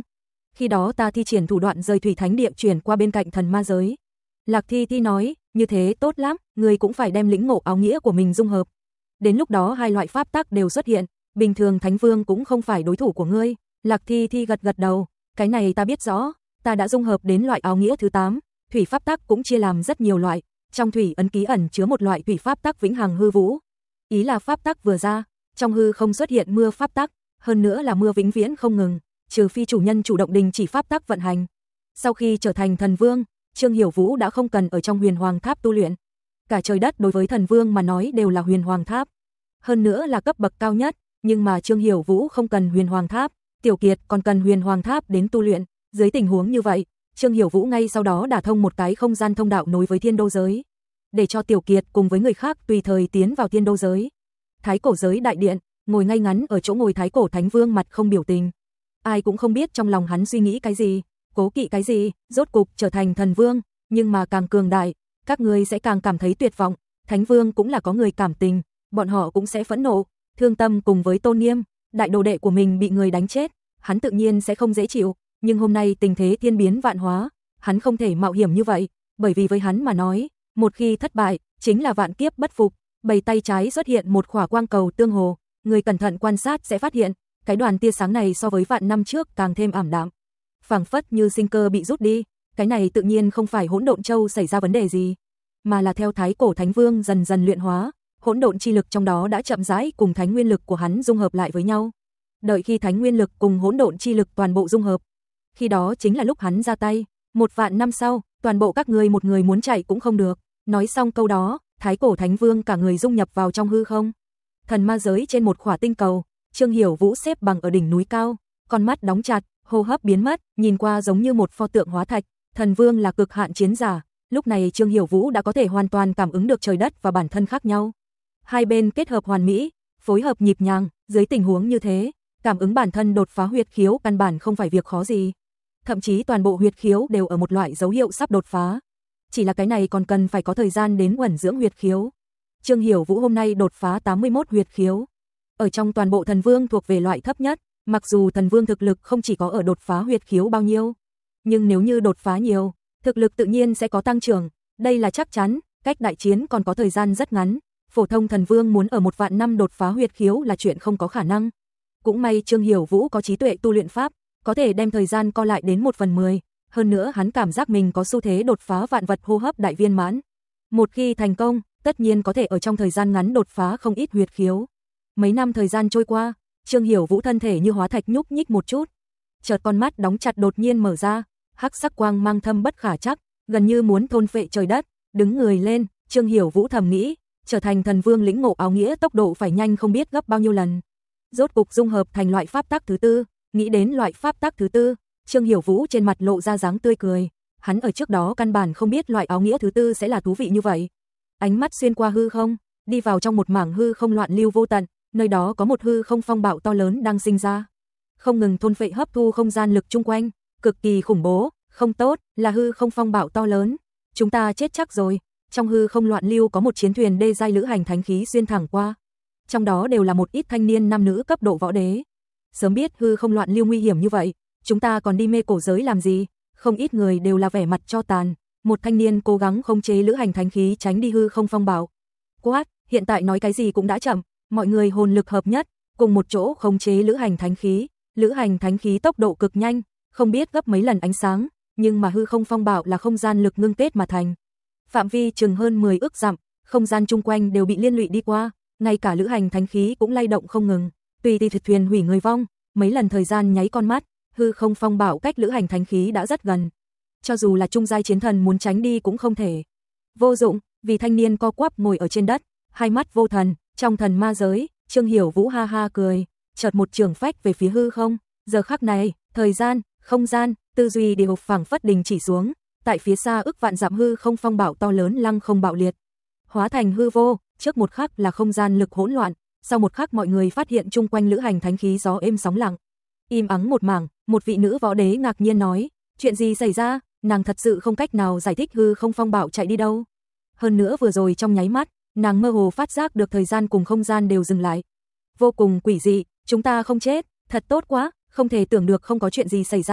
Speaker 1: Khi đó ta thi triển thủ đoạn rời thủy thánh địa chuyển qua bên cạnh thần ma giới. Lạc Thi Thi nói, như thế tốt lắm, ngươi cũng phải đem lĩnh ngộ áo nghĩa của mình dung hợp. Đến lúc đó hai loại pháp tắc đều xuất hiện, bình thường Thánh Vương cũng không phải đối thủ của ngươi. Lạc Thi Thi gật gật đầu, cái này ta biết rõ, ta đã dung hợp đến loại áo nghĩa thứ tám, thủy pháp tắc cũng chia làm rất nhiều loại, trong thủy ấn ký ẩn chứa một loại thủy pháp tắc vĩnh hằng hư vũ. Ý là pháp tắc vừa ra, trong hư không xuất hiện mưa pháp tắc, hơn nữa là mưa vĩnh viễn không ngừng, trừ phi chủ nhân chủ động đình chỉ pháp tắc vận hành. Sau khi trở thành thần vương, Trương Hiểu Vũ đã không cần ở trong Huyền Hoàng Tháp tu luyện. Cả trời đất đối với thần vương mà nói đều là Huyền Hoàng Tháp, hơn nữa là cấp bậc cao nhất, nhưng mà Trương Hiểu Vũ không cần Huyền Hoàng Tháp, Tiểu Kiệt còn cần Huyền Hoàng Tháp đến tu luyện. Dưới tình huống như vậy, Trương Hiểu Vũ ngay sau đó đả thông một cái không gian thông đạo nối với Thiên Đô giới, để cho Tiểu Kiệt cùng với người khác tùy thời tiến vào Thiên Đô giới. Thái cổ giới đại điện, ngồi ngay ngắn ở chỗ ngồi Thái cổ Thánh Vương mặt không biểu tình. Ai cũng không biết trong lòng hắn suy nghĩ cái gì, cố kỵ cái gì, rốt cục trở thành thần vương, nhưng mà càng cường đại, các ngươi sẽ càng cảm thấy tuyệt vọng. Thánh Vương cũng là có người cảm tình, bọn họ cũng sẽ phẫn nộ, thương tâm cùng với tôn nghiêm, đại đồ đệ của mình bị người đánh chết, hắn tự nhiên sẽ không dễ chịu, nhưng hôm nay tình thế thiên biến vạn hóa, hắn không thể mạo hiểm như vậy, bởi vì với hắn mà nói, một khi thất bại, chính là vạn kiếp bất phục. Bầy tay trái xuất hiện một khỏa quang cầu tương hồ, người cẩn thận quan sát sẽ phát hiện, cái đoàn tia sáng này so với vạn năm trước càng thêm ảm đạm, phảng phất như sinh cơ bị rút đi. Cái này tự nhiên không phải hỗn độn châu xảy ra vấn đề gì, mà là theo Thái cổ Thánh Vương dần dần luyện hóa, hỗn độn chi lực trong đó đã chậm rãi cùng thánh nguyên lực của hắn dung hợp lại với nhau. Đợi khi thánh nguyên lực cùng hỗn độn chi lực toàn bộ dung hợp, khi đó chính là lúc hắn ra tay. Một vạn năm sau, toàn bộ các ngươi một người muốn chạy cũng không được. Nói xong câu đó, Thái cổ Thánh Vương cả người dung nhập vào trong hư không. Thần ma giới trên một khỏa tinh cầu, Trương Hiểu Vũ xếp bằng ở đỉnh núi cao, con mắt đóng chặt, hô hấp biến mất, nhìn qua giống như một pho tượng hóa thạch. Thần Vương là cực hạn chiến giả, lúc này Trương Hiểu Vũ đã có thể hoàn toàn cảm ứng được trời đất và bản thân khác nhau. Hai bên kết hợp hoàn mỹ, phối hợp nhịp nhàng, dưới tình huống như thế, cảm ứng bản thân đột phá huyệt khiếu căn bản không phải việc khó gì. Thậm chí toàn bộ huyệt khiếu đều ở một loại dấu hiệu sắp đột phá. Chỉ là cái này còn cần phải có thời gian đến ẩn dưỡng huyệt khiếu. Trương Hiểu Vũ hôm nay đột phá tám mươi mốt huyệt khiếu. Ở trong toàn bộ thần vương thuộc về loại thấp nhất, mặc dù thần vương thực lực không chỉ có ở đột phá huyệt khiếu bao nhiêu, nhưng nếu như đột phá nhiều, thực lực tự nhiên sẽ có tăng trưởng, đây là chắc chắn, cách đại chiến còn có thời gian rất ngắn, phổ thông thần vương muốn ở một vạn năm đột phá huyệt khiếu là chuyện không có khả năng. Cũng may Trương Hiểu Vũ có trí tuệ tu luyện pháp, có thể đem thời gian co lại đến một phần mười, hơn nữa hắn cảm giác mình có xu thế đột phá vạn vật hô hấp đại viên mãn. Một khi thành công, tất nhiên có thể ở trong thời gian ngắn đột phá không ít huyệt khiếu. Mấy năm thời gian trôi qua, Trương Hiểu Vũ thân thể như hóa thạch nhúc nhích một chút, chợt con mắt đóng chặt đột nhiên mở ra, hắc sắc quang mang thâm bất khả trắc, gần như muốn thôn phệ trời đất. Đứng người lên, Trương Hiểu Vũ thầm nghĩ, trở thành thần vương lĩnh ngộ áo nghĩa tốc độ phải nhanh không biết gấp bao nhiêu lần. Rốt cục dung hợp thành loại pháp tắc thứ tư, nghĩ đến loại pháp tắc thứ tư, Trương Hiểu Vũ trên mặt lộ ra dáng tươi cười, hắn ở trước đó căn bản không biết loại áo nghĩa thứ tư sẽ là thú vị như vậy. Ánh mắt xuyên qua hư không, đi vào trong một mảng hư không loạn lưu vô tận, nơi đó có một hư không phong bạo to lớn đang sinh ra, không ngừng thôn phệ hấp thu không gian lực chung quanh, cực kỳ khủng bố. Không tốt, là hư không phong bạo to lớn, chúng ta chết chắc rồi. Trong hư không loạn lưu có một chiến thuyền đê giai lữ hành thánh khí xuyên thẳng qua, trong đó đều là một ít thanh niên nam nữ cấp độ võ đế. Sớm biết hư không loạn lưu nguy hiểm như vậy, chúng ta còn đi mê cổ giới làm gì? Không ít người đều là vẻ mặt cho tàn. Một thanh niên cố gắng khống chế lữ hành thánh khí tránh đi hư không phong bạo. Quát, hiện tại nói cái gì cũng đã chậm, mọi người hồn lực hợp nhất, cùng một chỗ khống chế lữ hành thánh khí. Lữ hành thánh khí tốc độ cực nhanh, không biết gấp mấy lần ánh sáng, nhưng mà hư không phong bạo là không gian lực ngưng kết mà thành. Phạm vi chừng hơn mười ức dặm, không gian chung quanh đều bị liên lụy đi qua, ngay cả lữ hành thánh khí cũng lay động không ngừng. Tùy tùy thuyền hủy người vong, mấy lần thời gian nháy con mắt, hư không phong bạo cách lữ hành thánh khí đã rất gần. Cho dù là trung giai chiến thần muốn tránh đi cũng không thể. Vô dụng, vì thanh niên co quắp ngồi ở trên đất, hai mắt vô thần, trong thần ma giới, Trương Hiểu Vũ ha ha cười, chợt một trường phách về phía hư không. Giờ khắc này, thời gian, không gian, tư duy đều phảng phất đình chỉ xuống, tại phía xa ức vạn dặm hư không phong bạo to lớn lăng không bạo liệt, hóa thành hư vô, trước một khắc là không gian lực hỗn loạn, sau một khắc mọi người phát hiện chung quanh lữ hành thánh khí gió êm sóng lặng. Im ắng một mảng, một vị nữ võ đế ngạc nhiên nói, chuyện gì xảy ra? Nàng thật sự không cách nào giải thích hư không phong bạo chạy đi đâu. Hơn nữa vừa rồi trong nháy mắt, nàng mơ hồ phát giác được thời gian cùng không gian đều dừng lại. Vô cùng quỷ dị, chúng ta không chết, thật tốt quá, không thể tưởng được không có chuyện gì xảy ra.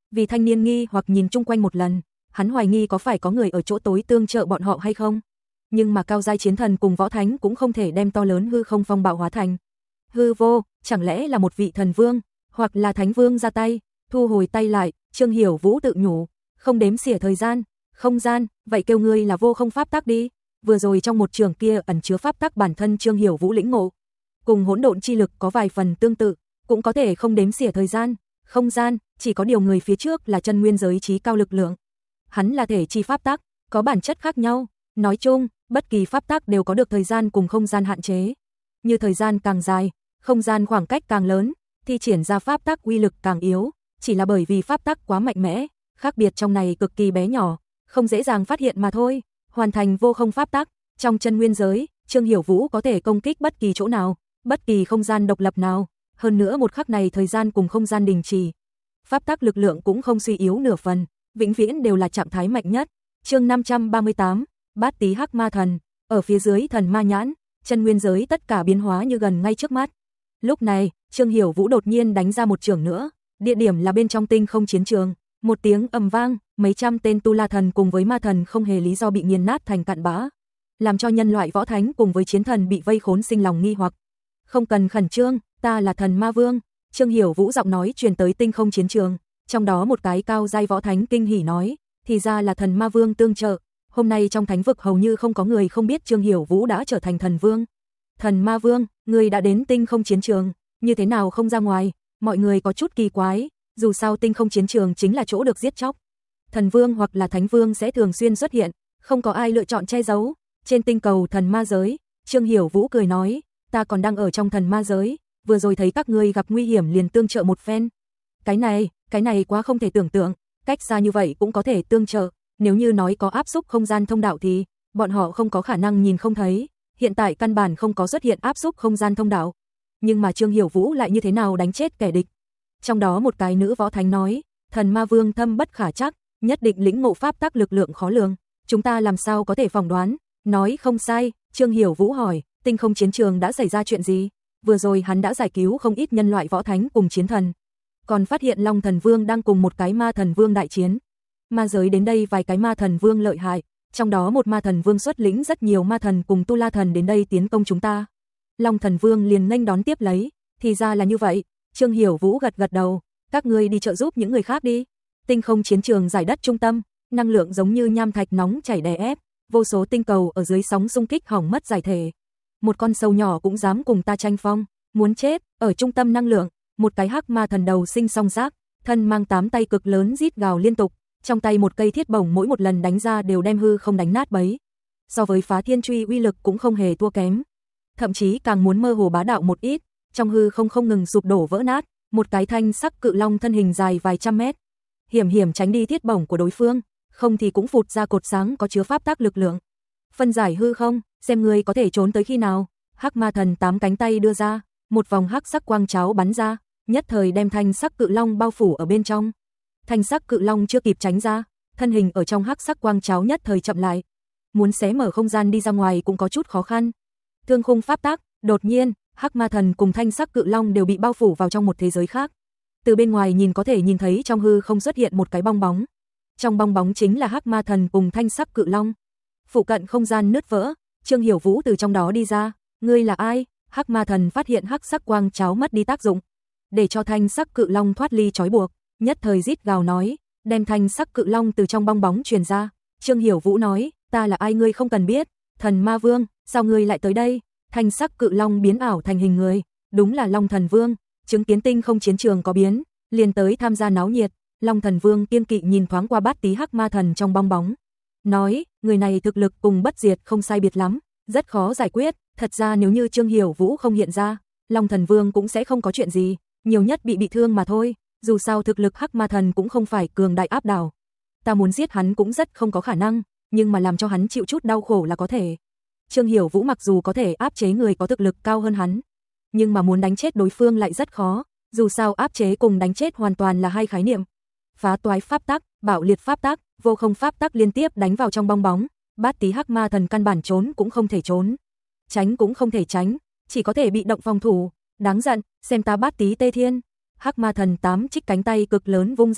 Speaker 1: Vì thanh niên nghi hoặc nhìn chung quanh một lần, hắn hoài nghi có phải có người ở chỗ tối tương trợ bọn họ hay không. Nhưng mà cao giai chiến thần cùng võ thánh cũng không thể đem to lớn hư không phong bạo hóa thành hư vô, chẳng lẽ là một vị thần vương, hoặc là thánh vương ra tay. Thu hồi tay lại, Trương Hiểu Vũ tự nhủ, không đếm xỉa thời gian, không gian, vậy kêu ngươi là vô không pháp tắc đi. Vừa rồi trong một trường kia ẩn chứa pháp tắc bản thân Trương Hiểu Vũ lĩnh ngộ, cùng hỗn độn chi lực có vài phần tương tự, cũng có thể không đếm xỉa thời gian, không gian, chỉ có điều người phía trước là chân nguyên giới trí cao lực lượng. Hắn là thể chi pháp tắc, có bản chất khác nhau, nói chung, bất kỳ pháp tắc đều có được thời gian cùng không gian hạn chế. Như thời gian càng dài, không gian khoảng cách càng lớn, thi triển ra pháp tắc uy lực càng yếu, chỉ là bởi vì pháp tắc quá mạnh mẽ, khác biệt trong này cực kỳ bé nhỏ, không dễ dàng phát hiện mà thôi. Hoàn thành vô không pháp tắc, trong chân nguyên giới, Trương Hiểu Vũ có thể công kích bất kỳ chỗ nào, bất kỳ không gian độc lập nào, hơn nữa một khắc này thời gian cùng không gian đình chỉ. Pháp tắc lực lượng cũng không suy yếu nửa phần, vĩnh viễn đều là trạng thái mạnh nhất. Chương năm trăm ba mươi tám, Bát Tý Hắc Ma Thần, ở phía dưới thần ma nhãn, chân nguyên giới tất cả biến hóa như gần ngay trước mắt. Lúc này, Trương Hiểu Vũ đột nhiên đánh ra một chưởng nữa, địa điểm là bên trong tinh không chiến trường, một tiếng ầm vang, mấy trăm tên tu la thần cùng với ma thần không hề lý do bị nghiền nát thành cạn bã, làm cho nhân loại võ thánh cùng với chiến thần bị vây khốn sinh lòng nghi hoặc. Không cần khẩn trương, ta là thần ma vương. Trương Hiểu Vũ giọng nói truyền tới tinh không chiến trường, trong đó một cái cao giai võ thánh kinh hỉ nói, thì ra là thần ma vương tương trợ. Hôm nay trong thánh vực hầu như không có người không biết Trương Hiểu Vũ đã trở thành thần vương. Thần ma vương, người đã đến tinh không chiến trường, như thế nào không ra ngoài? Mọi người có chút kỳ quái, dù sao tinh không chiến trường chính là chỗ được giết chóc. Thần vương hoặc là thánh vương sẽ thường xuyên xuất hiện, không có ai lựa chọn che giấu. Trên tinh cầu thần ma giới, Trương Hiểu Vũ cười nói, ta còn đang ở trong thần ma giới, vừa rồi thấy các ngươi gặp nguy hiểm liền tương trợ một phen. Cái này, cái này quá không thể tưởng tượng, cách xa như vậy cũng có thể tương trợ, nếu như nói có áp xúc không gian thông đạo thì bọn họ không có khả năng nhìn không thấy, hiện tại căn bản không có xuất hiện áp xúc không gian thông đạo. Nhưng mà Trương Hiểu Vũ lại như thế nào đánh chết kẻ địch? Trong đó một cái nữ võ thánh nói, thần ma vương thâm bất khả trắc, nhất định lĩnh ngộ pháp tắc lực lượng khó lường, chúng ta làm sao có thể phỏng đoán? Nói không sai, Trương Hiểu Vũ hỏi, tinh không chiến trường đã xảy ra chuyện gì? Vừa rồi hắn đã giải cứu không ít nhân loại võ thánh cùng chiến thần, còn phát hiện Long Thần Vương đang cùng một cái ma thần vương đại chiến. Ma giới đến đây vài cái ma thần vương lợi hại, trong đó một ma thần vương xuất lĩnh rất nhiều ma thần cùng tu la thần đến đây tiến công chúng ta. Long Thần Vương liền nghênh đón tiếp lấy, thì ra là như vậy. Trương Hiểu Vũ gật gật đầu, các ngươi đi trợ giúp những người khác đi. Tinh không chiến trường giải đất trung tâm, năng lượng giống như nham thạch nóng chảy đè ép, vô số tinh cầu ở dưới sóng xung kích hỏng mất giải thể. Một con sâu nhỏ cũng dám cùng ta tranh phong, muốn chết. Ở trung tâm năng lượng, một cái hắc ma thần đầu sinh song giác, thân mang tám tay cực lớn rít gào liên tục, trong tay một cây thiết bổng mỗi một lần đánh ra đều đem hư không đánh nát bấy. So với Phá Thiên Truy uy lực cũng không hề thua kém, thậm chí càng muốn mơ hồ bá đạo một ít, trong hư không không ngừng sụp đổ vỡ nát, một cái thanh sắc cự long thân hình dài vài trăm mét, hiểm hiểm tránh đi thiết bổng của đối phương, không thì cũng phụt ra cột sáng có chứa pháp tắc lực lượng. Phân giải hư không, xem ngươi có thể trốn tới khi nào. Hắc ma thần tám cánh tay đưa ra, một vòng hắc sắc quang cháo bắn ra, nhất thời đem thanh sắc cự long bao phủ ở bên trong. Thanh sắc cự long chưa kịp tránh ra, thân hình ở trong hắc sắc quang cháo nhất thời chậm lại, muốn xé mở không gian đi ra ngoài cũng có chút khó khăn. Thương khung pháp tắc, đột nhiên, hắc ma thần cùng thanh sắc cự long đều bị bao phủ vào trong một thế giới khác. Từ bên ngoài nhìn có thể nhìn thấy trong hư không xuất hiện một cái bong bóng. Trong bong bóng chính là hắc ma thần cùng thanh sắc cự long. Phụ cận không gian nứt vỡ, Trương Hiểu Vũ từ trong đó đi ra, ngươi là ai? Hắc ma thần phát hiện hắc sắc quang cháo mất đi tác dụng, để cho thanh sắc cự long thoát ly trói buộc, nhất thời rít gào nói, đem thanh sắc cự long từ trong bong bóng truyền ra. Trương Hiểu Vũ nói, ta là ai ngươi không cần biết, thần ma vương, sao ngươi lại tới đây? Thanh sắc cự long biến ảo thành hình người, đúng là Long Thần Vương, chứng kiến tinh không chiến trường có biến, liền tới tham gia náo nhiệt. Long Thần Vương kiêng kỵ nhìn thoáng qua Bát Tý Hắc Ma Thần trong bong bóng, nói, người này thực lực cùng Bất Diệt không sai biệt lắm, rất khó giải quyết. Thật ra nếu như Trương Hiểu Vũ không hiện ra, Long Thần Vương cũng sẽ không có chuyện gì, nhiều nhất bị bị thương mà thôi, dù sao thực lực Hắc Ma Thần cũng không phải cường đại áp đảo. Ta muốn giết hắn cũng rất không có khả năng, nhưng mà làm cho hắn chịu chút đau khổ là có thể. Trương Hiểu Vũ mặc dù có thể áp chế người có thực lực cao hơn hắn, nhưng mà muốn đánh chết đối phương lại rất khó, dù sao áp chế cùng đánh chết hoàn toàn là hai khái niệm. Phá toái pháp tắc, bạo liệt pháp tắc, vô không pháp tắc liên tiếp đánh vào trong bong bóng, Bát Tý Hắc Ma Thần căn bản trốn cũng không thể trốn, tránh cũng không thể tránh, chỉ có thể bị động phòng thủ. Đáng giận, xem ta Bát Tý Tê Thiên. Hắc Ma Thần tám trích cánh tay cực lớn vung ra,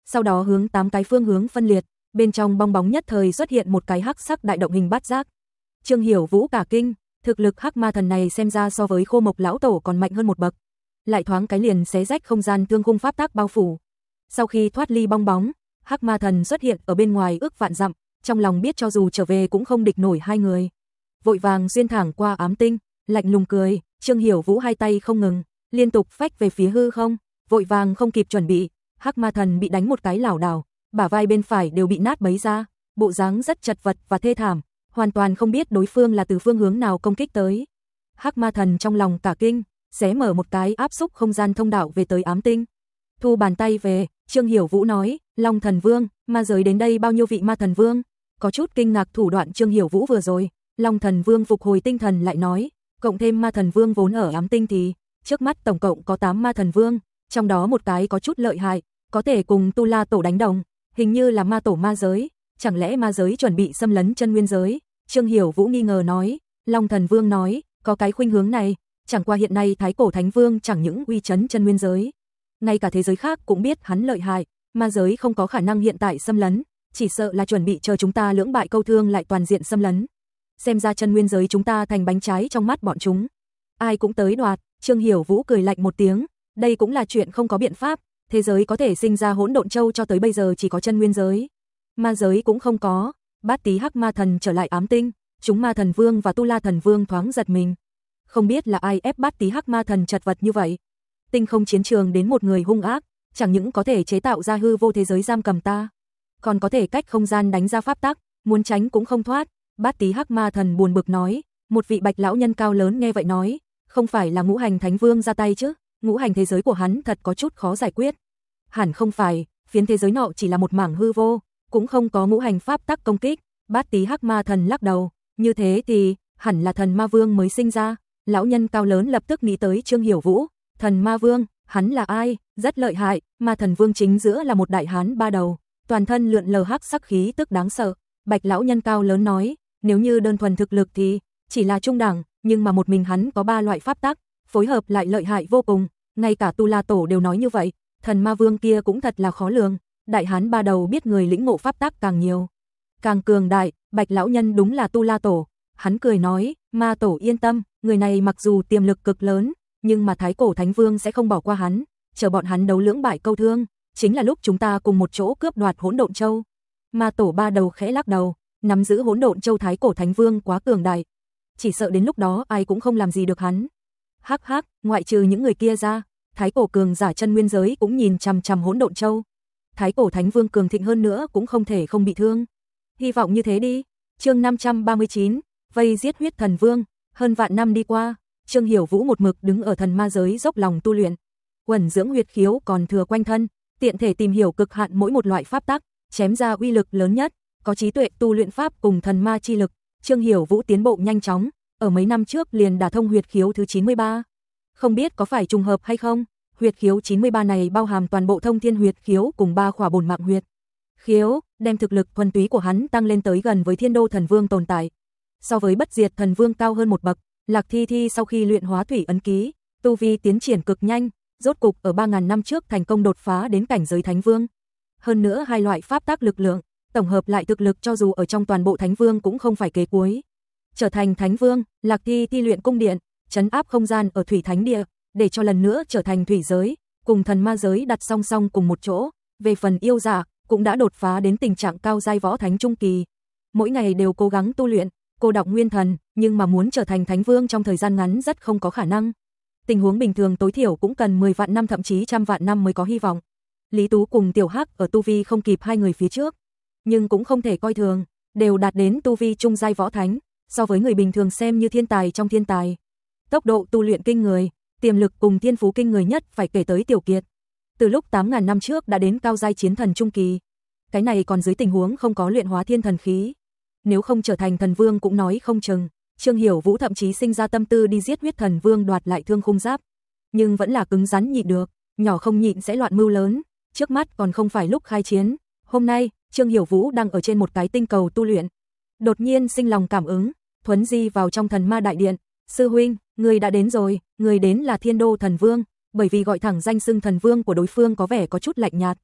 Speaker 1: sau đó hướng tám cái phương hướng phân liệt, bên trong bong bóng nhất thời xuất hiện một cái hắc sắc đại động hình bát giác. Trương Hiểu Vũ cả kinh, thực lực hắc ma thần này xem ra so với Khô Mộc lão tổ còn mạnh hơn một bậc. Lại thoáng cái liền xé rách không gian thương khung pháp tắc bao phủ. Sau khi thoát ly bong bóng, hắc ma thần xuất hiện ở bên ngoài ước vạn dặm, trong lòng biết cho dù trở về cũng không địch nổi hai người. Vội vàng xuyên thẳng qua ám tinh, lạnh lùng cười, Trương Hiểu Vũ hai tay không ngừng, liên tục phách về phía hư không, vội vàng không kịp chuẩn bị, hắc ma thần bị đánh một cái lảo đảo, bả vai bên phải đều bị nát bấy ra, bộ dáng rất chật vật và thê thảm, hoàn toàn không biết đối phương là từ phương hướng nào công kích tới. Hắc ma thần trong lòng cả kinh, xé mở một cái áp xúc không gian thông đạo về tới ám tinh. Thu bàn tay về, Trương Hiểu Vũ nói, Long Thần Vương, ma giới đến đây bao nhiêu vị ma thần vương? Có chút kinh ngạc thủ đoạn Trương Hiểu Vũ vừa rồi, Long Thần Vương phục hồi tinh thần lại nói, cộng thêm ma thần vương vốn ở ám tinh thì, trước mắt tổng cộng có tám ma thần vương, trong đó một cái có chút lợi hại, có thể cùng Tu La Tổ đánh đồng, hình như là ma tổ ma giới, chẳng lẽ ma giới chuẩn bị xâm lấn chân nguyên giới? Trương Hiểu Vũ nghi ngờ nói, Long Thần Vương nói, có cái khuynh hướng này, chẳng qua hiện nay Thái Cổ Thánh Vương chẳng những uy chấn chân nguyên giới, ngay cả thế giới khác cũng biết hắn lợi hại, ma giới không có khả năng hiện tại xâm lấn, chỉ sợ là chuẩn bị chờ chúng ta lưỡng bại câu thương lại toàn diện xâm lấn. Xem ra chân nguyên giới chúng ta thành bánh trái trong mắt bọn chúng. Ai cũng tới đoạt, Trương Hiểu Vũ cười lạnh một tiếng, đây cũng là chuyện không có biện pháp, thế giới có thể sinh ra hỗn độn châu cho tới bây giờ chỉ có chân nguyên giới. Ma giới cũng không có, Bát Tí hắc ma thần trở lại ám tinh, chúng ma thần vương và Tu La thần vương thoáng giật mình. Không biết là ai ép Bát Tí hắc ma thần chật vật như vậy. Tinh không chiến trường đến một người hung ác, chẳng những có thể chế tạo ra hư vô thế giới giam cầm ta, còn có thể cách không gian đánh ra pháp tắc, muốn tránh cũng không thoát. Bát Tí hắc ma thần buồn bực nói, một vị bạch lão nhân cao lớn nghe vậy nói, không phải là ngũ hành thánh vương ra tay chứ, ngũ hành thế giới của hắn thật có chút khó giải quyết. Hẳn không phải, phiến thế giới nọ chỉ là một mảng hư vô, cũng không có ngũ hành pháp tắc công kích. Bát Tí hắc ma thần lắc đầu, như thế thì, hẳn là thần ma vương mới sinh ra. Lão nhân cao lớn lập tức nghĩ tới Trương Hiểu Vũ, thần ma vương, hắn là ai, rất lợi hại, ma thần vương chính giữa là một đại hán ba đầu, toàn thân lượn lờ hắc sắc khí tức đáng sợ. Bạch lão nhân cao lớn nói, nếu như đơn thuần thực lực thì chỉ là trung đẳng, nhưng mà một mình hắn có ba loại pháp tắc, phối hợp lại lợi hại vô cùng, ngay cả Tu La Tổ đều nói như vậy, thần ma vương kia cũng thật là khó lường. Đại hán ba đầu biết người lĩnh ngộ pháp tắc càng nhiều, càng cường đại, Bạch lão nhân đúng là Tu La Tổ. Hắn cười nói, ma tổ yên tâm, người này mặc dù tiềm lực cực lớn, nhưng mà Thái Cổ Thánh Vương sẽ không bỏ qua hắn, chờ bọn hắn đấu lưỡng bại câu thương, chính là lúc chúng ta cùng một chỗ cướp đoạt hỗn độn châu. Ma tổ ba đầu khẽ lắc đầu, nắm giữ hỗn độn châu Thái Cổ Thánh Vương quá cường đại, chỉ sợ đến lúc đó ai cũng không làm gì được hắn. Hắc hắc, ngoại trừ những người kia ra, Thái Cổ cường giả chân nguyên giới cũng nhìn chằm chằm hỗn độn châu. Thái Cổ Thánh Vương cường thịnh hơn nữa cũng không thể không bị thương. Hy vọng như thế đi. Chương năm trăm ba mươi chín, vây giết huyết thần vương. Hơn vạn năm đi qua, Trương Hiểu Vũ một mực đứng ở thần ma giới dốc lòng tu luyện, quẩn dưỡng huyết khiếu còn thừa quanh thân, tiện thể tìm hiểu cực hạn mỗi một loại pháp tắc, chém ra uy lực lớn nhất, có trí tuệ tu luyện pháp cùng thần ma chi lực. Trương Hiểu Vũ tiến bộ nhanh chóng, ở mấy năm trước liền đả thông huyệt khiếu thứ chín mươi ba. Không biết có phải trùng hợp hay không, huyệt khiếu chín mươi ba này bao hàm toàn bộ thông thiên huyệt khiếu cùng ba khỏa bổn mạng huyệt khiếu, đem thực lực thuần túy của hắn tăng lên tới gần với Thiên Đô Thần Vương tồn tại. So với Bất Diệt Thần Vương cao hơn một bậc, Lạc Thi Thi sau khi luyện hóa thủy ấn ký, tu vi tiến triển cực nhanh, rốt cục ở ba nghìn năm trước thành công đột phá đến cảnh giới Thánh Vương. Hơn nữa hai loại pháp tắc lực lượng, tổng hợp lại thực lực cho dù ở trong toàn bộ Thánh Vương cũng không phải kế cuối. Trở thành Thánh Vương, Lạc Thi Thi luyện cung điện, trấn áp không gian ở Thủy Thánh Địa, để cho lần nữa trở thành thủy giới, cùng thần ma giới đặt song song cùng một chỗ. Về phần yêu giả, cũng đã đột phá đến tình trạng cao giai võ thánh trung kỳ. Mỗi ngày đều cố gắng tu luyện, cô đọng nguyên thần, nhưng mà muốn trở thành Thánh Vương trong thời gian ngắn rất không có khả năng. Tình huống bình thường tối thiểu cũng cần mười vạn năm thậm chí trăm vạn năm mới có hy vọng. Lý Tú cùng Tiểu Hắc ở tu vi không kịp hai người phía trước, nhưng cũng không thể coi thường, đều đạt đến tu vi trung giai võ thánh, so với người bình thường xem như thiên tài trong thiên tài. Tốc độ tu luyện kinh người, tiềm lực cùng thiên phú kinh người nhất phải kể tới Tiểu Kiệt. Từ lúc tám nghìn năm trước đã đến cao giai chiến thần trung kỳ. Cái này còn dưới tình huống không có luyện hóa thiên thần khí. Nếu không trở thành thần vương cũng nói không chừng. Trương Hiểu Vũ thậm chí sinh ra tâm tư đi giết huyết thần vương đoạt lại thương khung giáp. Nhưng vẫn là cứng rắn nhịn được, nhỏ không nhịn sẽ loạn mưu lớn. Trước mắt còn không phải lúc khai chiến. Hôm nay, Trương Hiểu Vũ đang ở trên một cái tinh cầu tu luyện. Đột nhiên sinh lòng cảm ứng, thuấn di vào trong thần ma đại điện. Sư huynh, người đã đến rồi, người đến là Thiên Đô Thần Vương. Bởi vì gọi thẳng danh xưng thần vương của đối phương có vẻ có chút lạnh nhạt.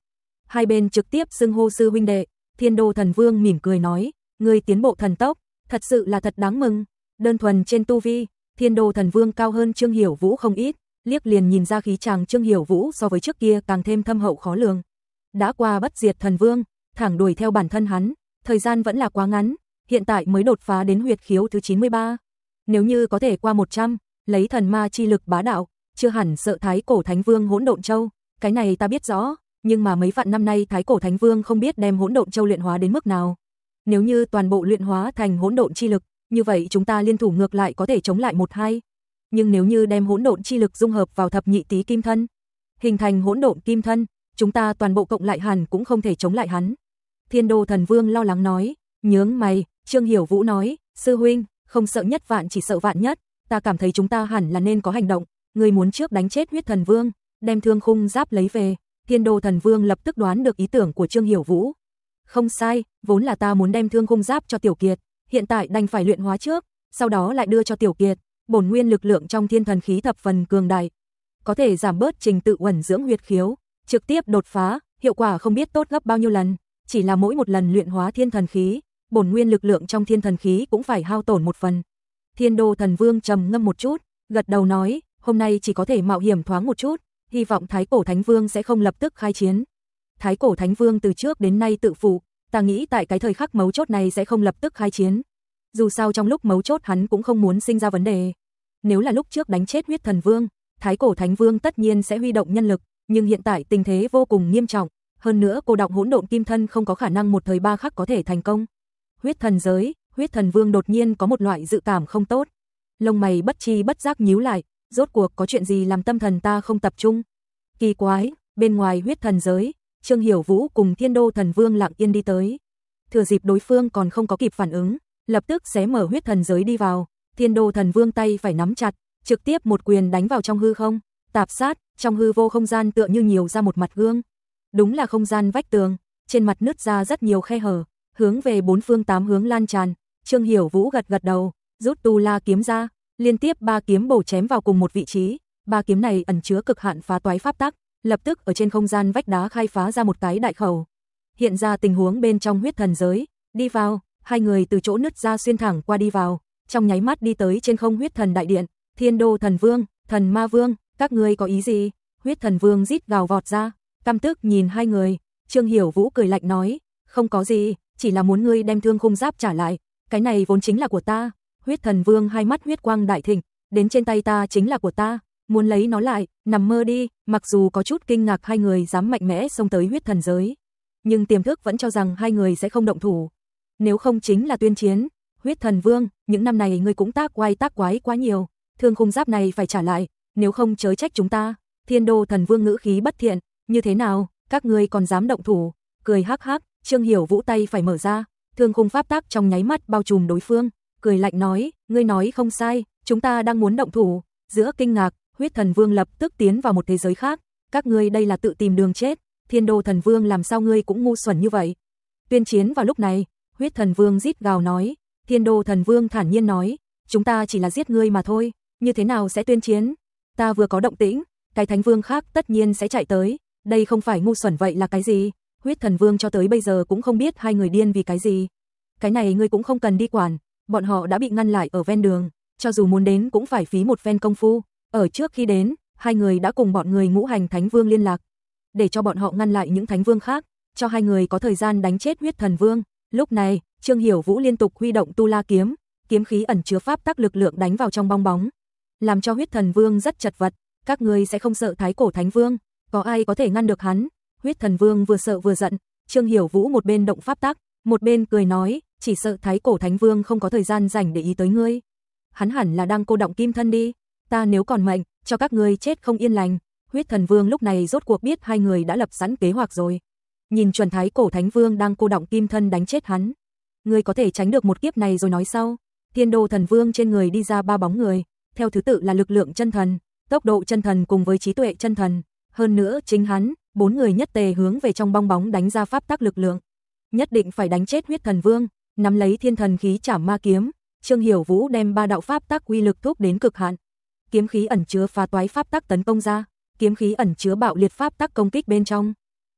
Speaker 1: Hai bên trực tiếp xưng hô sư huynh đệ, Thiên Đô Thần Vương mỉm cười nói, ngươi tiến bộ thần tốc, thật sự là thật đáng mừng. Đơn thuần trên tu vi, Thiên Đô Thần Vương cao hơn Trương Hiểu Vũ không ít, liếc liền nhìn ra khí chàng Trương Hiểu Vũ so với trước kia càng thêm thâm hậu khó lường. Đã qua bất diệt thần vương, thẳng đuổi theo bản thân hắn, thời gian vẫn là quá ngắn, hiện tại mới đột phá đến huyệt khiếu thứ chín mươi ba. Nếu như có thể qua một trăm, lấy thần ma chi lực bá đạo, chưa hẳn sợ Thái Cổ Thánh Vương Hỗn Độn Châu, cái này ta biết rõ, nhưng mà mấy vạn năm nay Thái Cổ Thánh Vương không biết đem Hỗn Độn Châu luyện hóa đến mức nào. Nếu như toàn bộ luyện hóa thành hỗn độn chi lực, như vậy chúng ta liên thủ ngược lại có thể chống lại một hai. Nhưng nếu như đem hỗn độn chi lực dung hợp vào thập nhị tý kim thân, hình thành hỗn độn kim thân, chúng ta toàn bộ cộng lại hẳn cũng không thể chống lại hắn. Thiên Đô Thần Vương lo lắng nói, nhướng mày, Trương Hiểu Vũ nói, sư huynh, không sợ nhất vạn chỉ sợ vạn nhất, ta cảm thấy chúng ta hẳn là nên có hành động, ngươi muốn trước đánh chết huyết thần vương, đem thương khung giáp lấy về. Thiên Đô Thần Vương lập tức đoán được ý tưởng của Trương Hiểu Vũ. Không sai, vốn là ta muốn đem thương khung giáp cho Tiểu Kiệt, hiện tại đành phải luyện hóa trước, sau đó lại đưa cho Tiểu Kiệt, bổn nguyên lực lượng trong thiên thần khí thập phần cường đại, có thể giảm bớt trình tự uẩn dưỡng huyệt khiếu, trực tiếp đột phá, hiệu quả không biết tốt gấp bao nhiêu lần, chỉ là mỗi một lần luyện hóa thiên thần khí, bổn nguyên lực lượng trong thiên thần khí cũng phải hao tổn một phần. Thiên Đô Thần Vương trầm ngâm một chút, gật đầu nói, hôm nay chỉ có thể mạo hiểm thoáng một chút, hy vọng Thái Cổ Thánh Vương sẽ không lập tức khai chiến. Thái Cổ Thánh Vương từ trước đến nay tự phụ, ta nghĩ tại cái thời khắc mấu chốt này sẽ không lập tức khai chiến. Dù sao trong lúc mấu chốt hắn cũng không muốn sinh ra vấn đề. Nếu là lúc trước đánh chết huyết thần vương, Thái Cổ Thánh Vương tất nhiên sẽ huy động nhân lực, nhưng hiện tại tình thế vô cùng nghiêm trọng, hơn nữa cô động hỗn độn kim thân không có khả năng một thời ba khắc có thể thành công. Huyết thần giới, huyết thần vương đột nhiên có một loại dự cảm không tốt. Lông mày bất chi bất giác nhíu lại, rốt cuộc có chuyện gì làm tâm thần ta không tập trung. Kỳ quái, bên ngoài huyết thần giới, Trương Hiểu Vũ cùng Thiên Đô Thần Vương lặng yên đi tới. Thừa dịp đối phương còn không có kịp phản ứng, lập tức xé mở huyết thần giới đi vào. Thiên Đô Thần Vương tay phải nắm chặt, trực tiếp một quyền đánh vào trong hư không, tạp sát, trong hư vô không gian tựa như nhiều ra một mặt gương. Đúng là không gian vách tường, trên mặt nứt ra rất nhiều khe hở, hướng về bốn phương tám hướng lan tràn. Trương Hiểu Vũ gật gật đầu, rút tu la kiếm ra, liên tiếp ba kiếm bổ chém vào cùng một vị trí, ba kiếm này ẩn chứa cực hạn phá toái pháp tắc, lập tức ở trên không gian vách đá khai phá ra một cái đại khẩu. Hiện ra tình huống bên trong huyết thần giới, đi vào, hai người từ chỗ nứt ra xuyên thẳng qua đi vào, trong nháy mắt đi tới trên không huyết thần đại điện. Thiên Đô Thần Vương, Thần Ma Vương, các ngươi có ý gì? Huyết thần vương rít gào vọt ra, căm tức nhìn hai người. Trương Hiểu Vũ cười lạnh nói, không có gì, chỉ là muốn ngươi đem thương khung giáp trả lại, cái này vốn chính là của ta. Huyết thần vương hai mắt huyết quang đại thịnh, đến trên tay ta chính là của ta, muốn lấy nó lại, nằm mơ đi. Mặc dù có chút kinh ngạc hai người dám mạnh mẽ xông tới huyết thần giới, nhưng tiềm thức vẫn cho rằng hai người sẽ không động thủ. Nếu không chính là tuyên chiến. Huyết thần vương, những năm này ngươi cũng tác quái tác quái quá nhiều, thương khung giáp này phải trả lại, nếu không chớ trách chúng ta. Thiên Đô Thần Vương ngữ khí bất thiện, như thế nào, các ngươi còn dám động thủ? Cười hắc hắc, Trương Hiểu Vũ tay phải mở ra, thương khung pháp tắc trong nháy mắt bao trùm đối phương, cười lạnh nói, ngươi nói không sai, chúng ta đang muốn động thủ. Giữa kinh ngạc, huyết thần vương lập tức tiến vào một thế giới khác, các ngươi đây là tự tìm đường chết. Thiên Đô Thần Vương làm sao ngươi cũng ngu xuẩn như vậy? Tuyên chiến vào lúc này, huyết thần vương rít gào nói. Thiên Đô Thần Vương thản nhiên nói, chúng ta chỉ là giết ngươi mà thôi, như thế nào sẽ tuyên chiến? Ta vừa có động tĩnh, cái thánh vương khác tất nhiên sẽ chạy tới, đây không phải ngu xuẩn vậy là cái gì? Huyết thần vương cho tới bây giờ cũng không biết hai người điên vì cái gì. Cái này ngươi cũng không cần đi quản, bọn họ đã bị ngăn lại ở ven đường, cho dù muốn đến cũng phải phí một phen công phu. Ở trước khi đến, hai người đã cùng bọn người ngũ hành thánh vương liên lạc, để cho bọn họ ngăn lại những thánh vương khác, cho hai người có thời gian đánh chết huyết thần vương. Lúc này, Trương Hiểu Vũ liên tục huy động tu la kiếm, kiếm khí ẩn chứa pháp tắc lực lượng đánh vào trong bong bóng, làm cho huyết thần vương rất chật vật. Các ngươi sẽ không sợ Thái Cổ Thánh Vương, có ai có thể ngăn được hắn? Huyết thần vương vừa sợ vừa giận, Trương Hiểu Vũ một bên động pháp tắc, một bên cười nói, chỉ sợ Thái Cổ Thánh Vương không có thời gian rảnh để ý tới ngươi. Hắn hẳn là đang cô động kim thân đi, ta nếu còn mệnh, cho các ngươi chết không yên lành. Huyết thần vương lúc này rốt cuộc biết hai người đã lập sẵn kế hoạch rồi. Nhìn chuẩn Thái Cổ Thánh Vương đang cô động kim thân đánh chết hắn. Ngươi có thể tránh được một kiếp này rồi nói sau. Thiên Đô Thần Vương trên người đi ra ba bóng người, theo thứ tự là lực lượng chân thần, tốc độ chân thần cùng với trí tuệ chân thần. Hơn nữa chính hắn, bốn người nhất tề hướng về trong bong bóng đánh ra pháp tắc lực lượng. Nhất định phải đánh chết huyết thần vương, nắm lấy thiên thần khí Trảm Ma kiếm. Trương Hiểu Vũ đem ba đạo pháp tắc uy lực thúc đến cực hạn. Kiếm khí ẩn chứa phá toái pháp tắc tấn công ra, kiếm khí ẩn chứa bạo liệt pháp tắc công kích bên trong.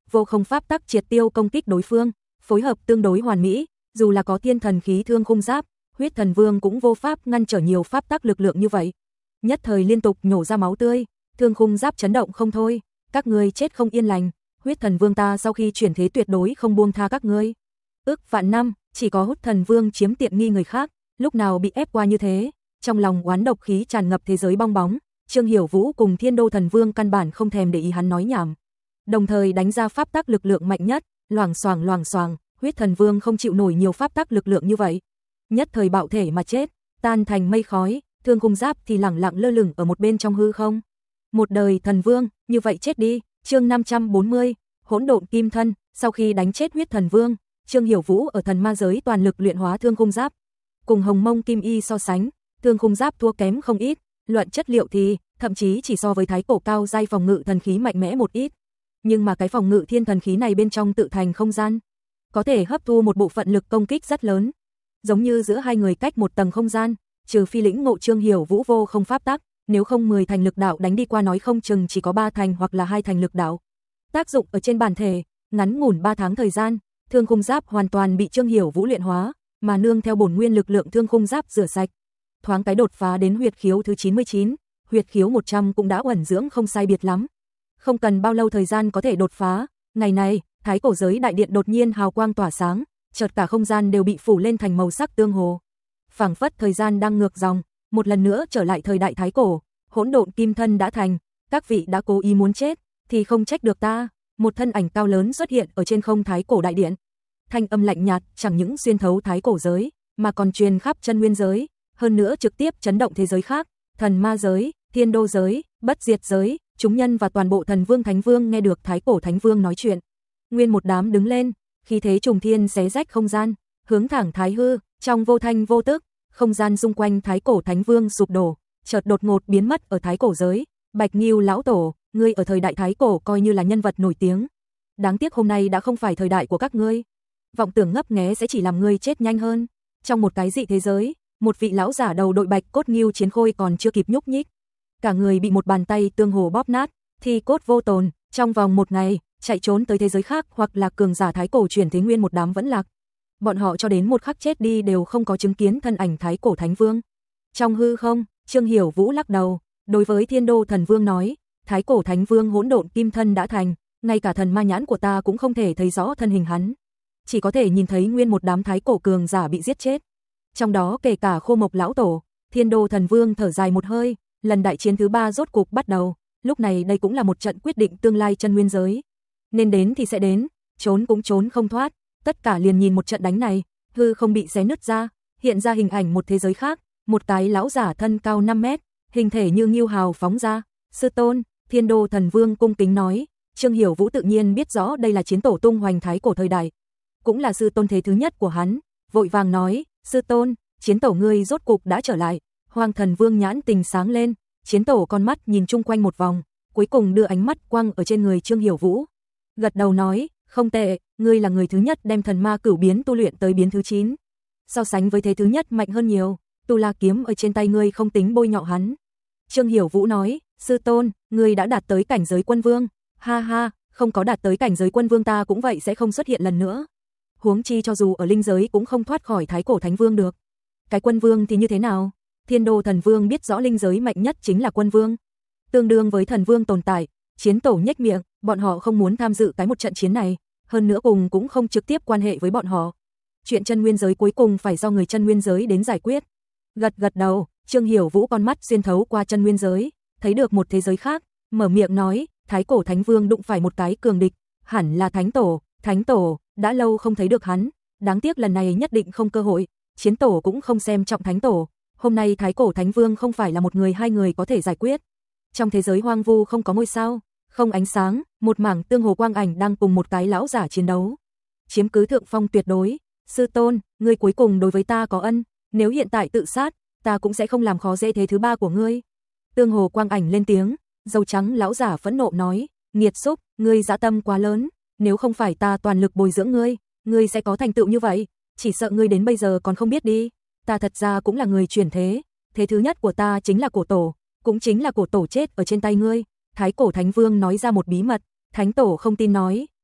Speaker 1: vô không pháp tắc triệt tiêu công kích đối phương, phối hợp tương đối hoàn mỹ, dù là có thiên thần khí thương khung giáp, huyết thần vương cũng vô pháp ngăn trở nhiều pháp tắc lực lượng như vậy. Nhất thời liên tục nhổ ra máu tươi, thương khung giáp chấn động không thôi, các ngươi chết không yên lành, huyết thần vương ta sau khi chuyển thế tuyệt đối không buông tha các ngươi. Ước vạn năm, chỉ có hút thần vương chiếm tiện nghi người khác, lúc nào bị ép qua như thế, trong lòng oán độc khí tràn ngập thế giới bong bóng, Trương Hiểu Vũ cùng Thiên Đô thần vương căn bản không thèm để ý hắn nói nhảm. Đồng thời đánh ra pháp tắc lực lượng mạnh nhất, loảng xoảng loảng xoảng, huyết thần vương không chịu nổi nhiều pháp tắc lực lượng như vậy. Nhất thời bạo thể mà chết, tan thành mây khói, thương khung giáp thì lẳng lặng lơ lửng ở một bên trong hư không. Một đời thần vương, như vậy chết đi. Chương năm trăm bốn mươi, hỗn độn kim thân, sau khi đánh chết huyết thần vương, Trương Hiểu Vũ ở thần ma giới toàn lực luyện hóa thương khung giáp. Cùng Hồng Mông Kim Y so sánh, thương khung giáp thua kém không ít, luận chất liệu thì thậm chí chỉ so với thái cổ cao giai phòng ngự thần khí mạnh mẽ một ít. Nhưng mà cái phòng ngự thiên thần khí này bên trong tự thành không gian, có thể hấp thu một bộ phận lực công kích rất lớn. Giống như giữa hai người cách một tầng không gian, trừ phi lĩnh ngộ Trương Hiểu Vũ vô không pháp tắc, nếu không mười thành lực đạo đánh đi qua nói không chừng chỉ có ba thành hoặc là hai thành lực đạo. Tác dụng ở trên bản thể, ngắn ngủn ba tháng thời gian, thương khung giáp hoàn toàn bị Trương Hiểu Vũ luyện hóa, mà nương theo bổn nguyên lực lượng thương khung giáp rửa sạch. Thoáng cái đột phá đến huyệt khiếu thứ chín mươi chín, huyệt khiếu một trăm cũng đã uẩn dưỡng không sai biệt lắm. Không cần bao lâu thời gian có thể đột phá, ngày này, thái cổ giới đại điện đột nhiên hào quang tỏa sáng, chợt cả không gian đều bị phủ lên thành màu sắc tương hồ. Phảng phất thời gian đang ngược dòng, một lần nữa trở lại thời đại thái cổ, hỗn độn kim thân đã thành, các vị đã cố ý muốn chết, thì không trách được ta. Một thân ảnh cao lớn xuất hiện ở trên không thái cổ đại điện. Thanh âm lạnh nhạt chẳng những xuyên thấu thái cổ giới, mà còn truyền khắp chân nguyên giới, hơn nữa trực tiếp chấn động thế giới khác, thần ma giới, thiên đô giới, bất diệt giới, chúng nhân và toàn bộ thần vương thánh vương nghe được thái cổ thánh vương nói chuyện. Nguyên một đám đứng lên, khí thế trùng thiên xé rách không gian, hướng thẳng thái hư, trong vô thanh vô tức, không gian xung quanh thái cổ thánh vương sụp đổ, chợt đột ngột biến mất ở thái cổ giới. Bạch Ngưu lão tổ, ngươi ở thời đại thái cổ coi như là nhân vật nổi tiếng. Đáng tiếc hôm nay đã không phải thời đại của các ngươi. Vọng tưởng ngấp nghé sẽ chỉ làm ngươi chết nhanh hơn. Trong một cái dị thế giới, một vị lão giả đầu đội bạch cốt ngưu chiến khôi còn chưa kịp nhúc nhích, cả người bị một bàn tay tương hồ bóp nát, thi cốt vô tồn, trong vòng một ngày, chạy trốn tới thế giới khác hoặc là cường giả thái cổ chuyển thế nguyên một đám vẫn lạc. Bọn họ cho đến một khắc chết đi đều không có chứng kiến thân ảnh thái cổ thánh vương. Trong hư không, Trương Hiểu Vũ lắc đầu, đối với Thiên Đô thần vương nói, thái cổ thánh vương hỗn độn kim thân đã thành, ngay cả thần ma nhãn của ta cũng không thể thấy rõ thân hình hắn, chỉ có thể nhìn thấy nguyên một đám thái cổ cường giả bị giết chết. Trong đó kể cả Khô Mộc lão tổ. Thiên Đô thần vương thở dài một hơi, lần đại chiến thứ ba rốt cục bắt đầu, lúc này đây cũng là một trận quyết định tương lai chân nguyên giới. Nên đến thì sẽ đến, trốn cũng trốn không thoát, tất cả liền nhìn một trận đánh này, hư không bị xé nứt ra, hiện ra hình ảnh một thế giới khác, một cái lão giả thân cao năm mét, hình thể như ngưu hào phóng ra. Sư tôn, Thiên Đô thần vương cung kính nói. Trương Hiểu Vũ tự nhiên biết rõ đây là chiến tổ tung hoành thái cổ thời đại, cũng là sư tôn thế thứ nhất của hắn, vội vàng nói, sư tôn, chiến tổ ngươi rốt cục đã trở lại. Hoàng thần vương nhãn tình sáng lên, chiến tổ con mắt nhìn chung quanh một vòng, cuối cùng đưa ánh mắt quăng ở trên người Trương Hiểu Vũ. Gật đầu nói, không tệ, ngươi là người thứ nhất đem thần ma cửu biến tu luyện tới biến thứ chín. So sánh với thế thứ nhất mạnh hơn nhiều, tu la kiếm ở trên tay ngươi không tính bôi nhọ hắn. Trương Hiểu Vũ nói, sư tôn, ngươi đã đạt tới cảnh giới quân vương. Ha ha, không có đạt tới cảnh giới quân vương ta cũng vậy sẽ không xuất hiện lần nữa. Huống chi cho dù ở linh giới cũng không thoát khỏi thái cổ thánh vương được. Cái quân vương thì như thế nào? Thiên Đô thần vương biết rõ linh giới mạnh nhất chính là quân vương, tương đương với thần vương tồn tại. Chiến tổ nhếch miệng, bọn họ không muốn tham dự cái một trận chiến này, hơn nữa cùng cũng không trực tiếp quan hệ với bọn họ. Chuyện chân nguyên giới cuối cùng phải do người chân nguyên giới đến giải quyết. Gật gật đầu, Trương Hiểu Vũ con mắt xuyên thấu qua chân nguyên giới, thấy được một thế giới khác, mở miệng nói, thái cổ thánh vương đụng phải một cái cường địch, hẳn là thánh tổ. Thánh tổ, đã lâu không thấy được hắn, đáng tiếc lần này nhất định không cơ hội. Chiến tổ cũng không xem trọng thánh tổ, hôm nay thái cổ thánh vương không phải là một người hai người có thể giải quyết. Trong thế giới hoang vu không có ngôi sao, không ánh sáng, một mảng tương hồ quang ảnh đang cùng một cái lão giả chiến đấu, chiếm cứ thượng phong tuyệt đối. Sư tôn, ngươi cuối cùng đối với ta có ân, nếu hiện tại tự sát, ta cũng sẽ không làm khó dễ thế thứ ba của ngươi. Tương hồ quang ảnh lên tiếng, dâu trắng lão giả phẫn nộ nói, nghiệt xúc, ngươi dã tâm quá lớn, nếu không phải ta toàn lực bồi dưỡng ngươi, ngươi sẽ có thành tựu như vậy, chỉ sợ ngươi đến bây giờ còn không biết đi. Ta thật ra cũng là người chuyển thế, thế thứ nhất của ta chính là cổ tổ, cũng chính là cổ tổ chết ở trên tay ngươi. Thái cổ thánh vương nói ra một bí mật, thánh tổ không tin nói,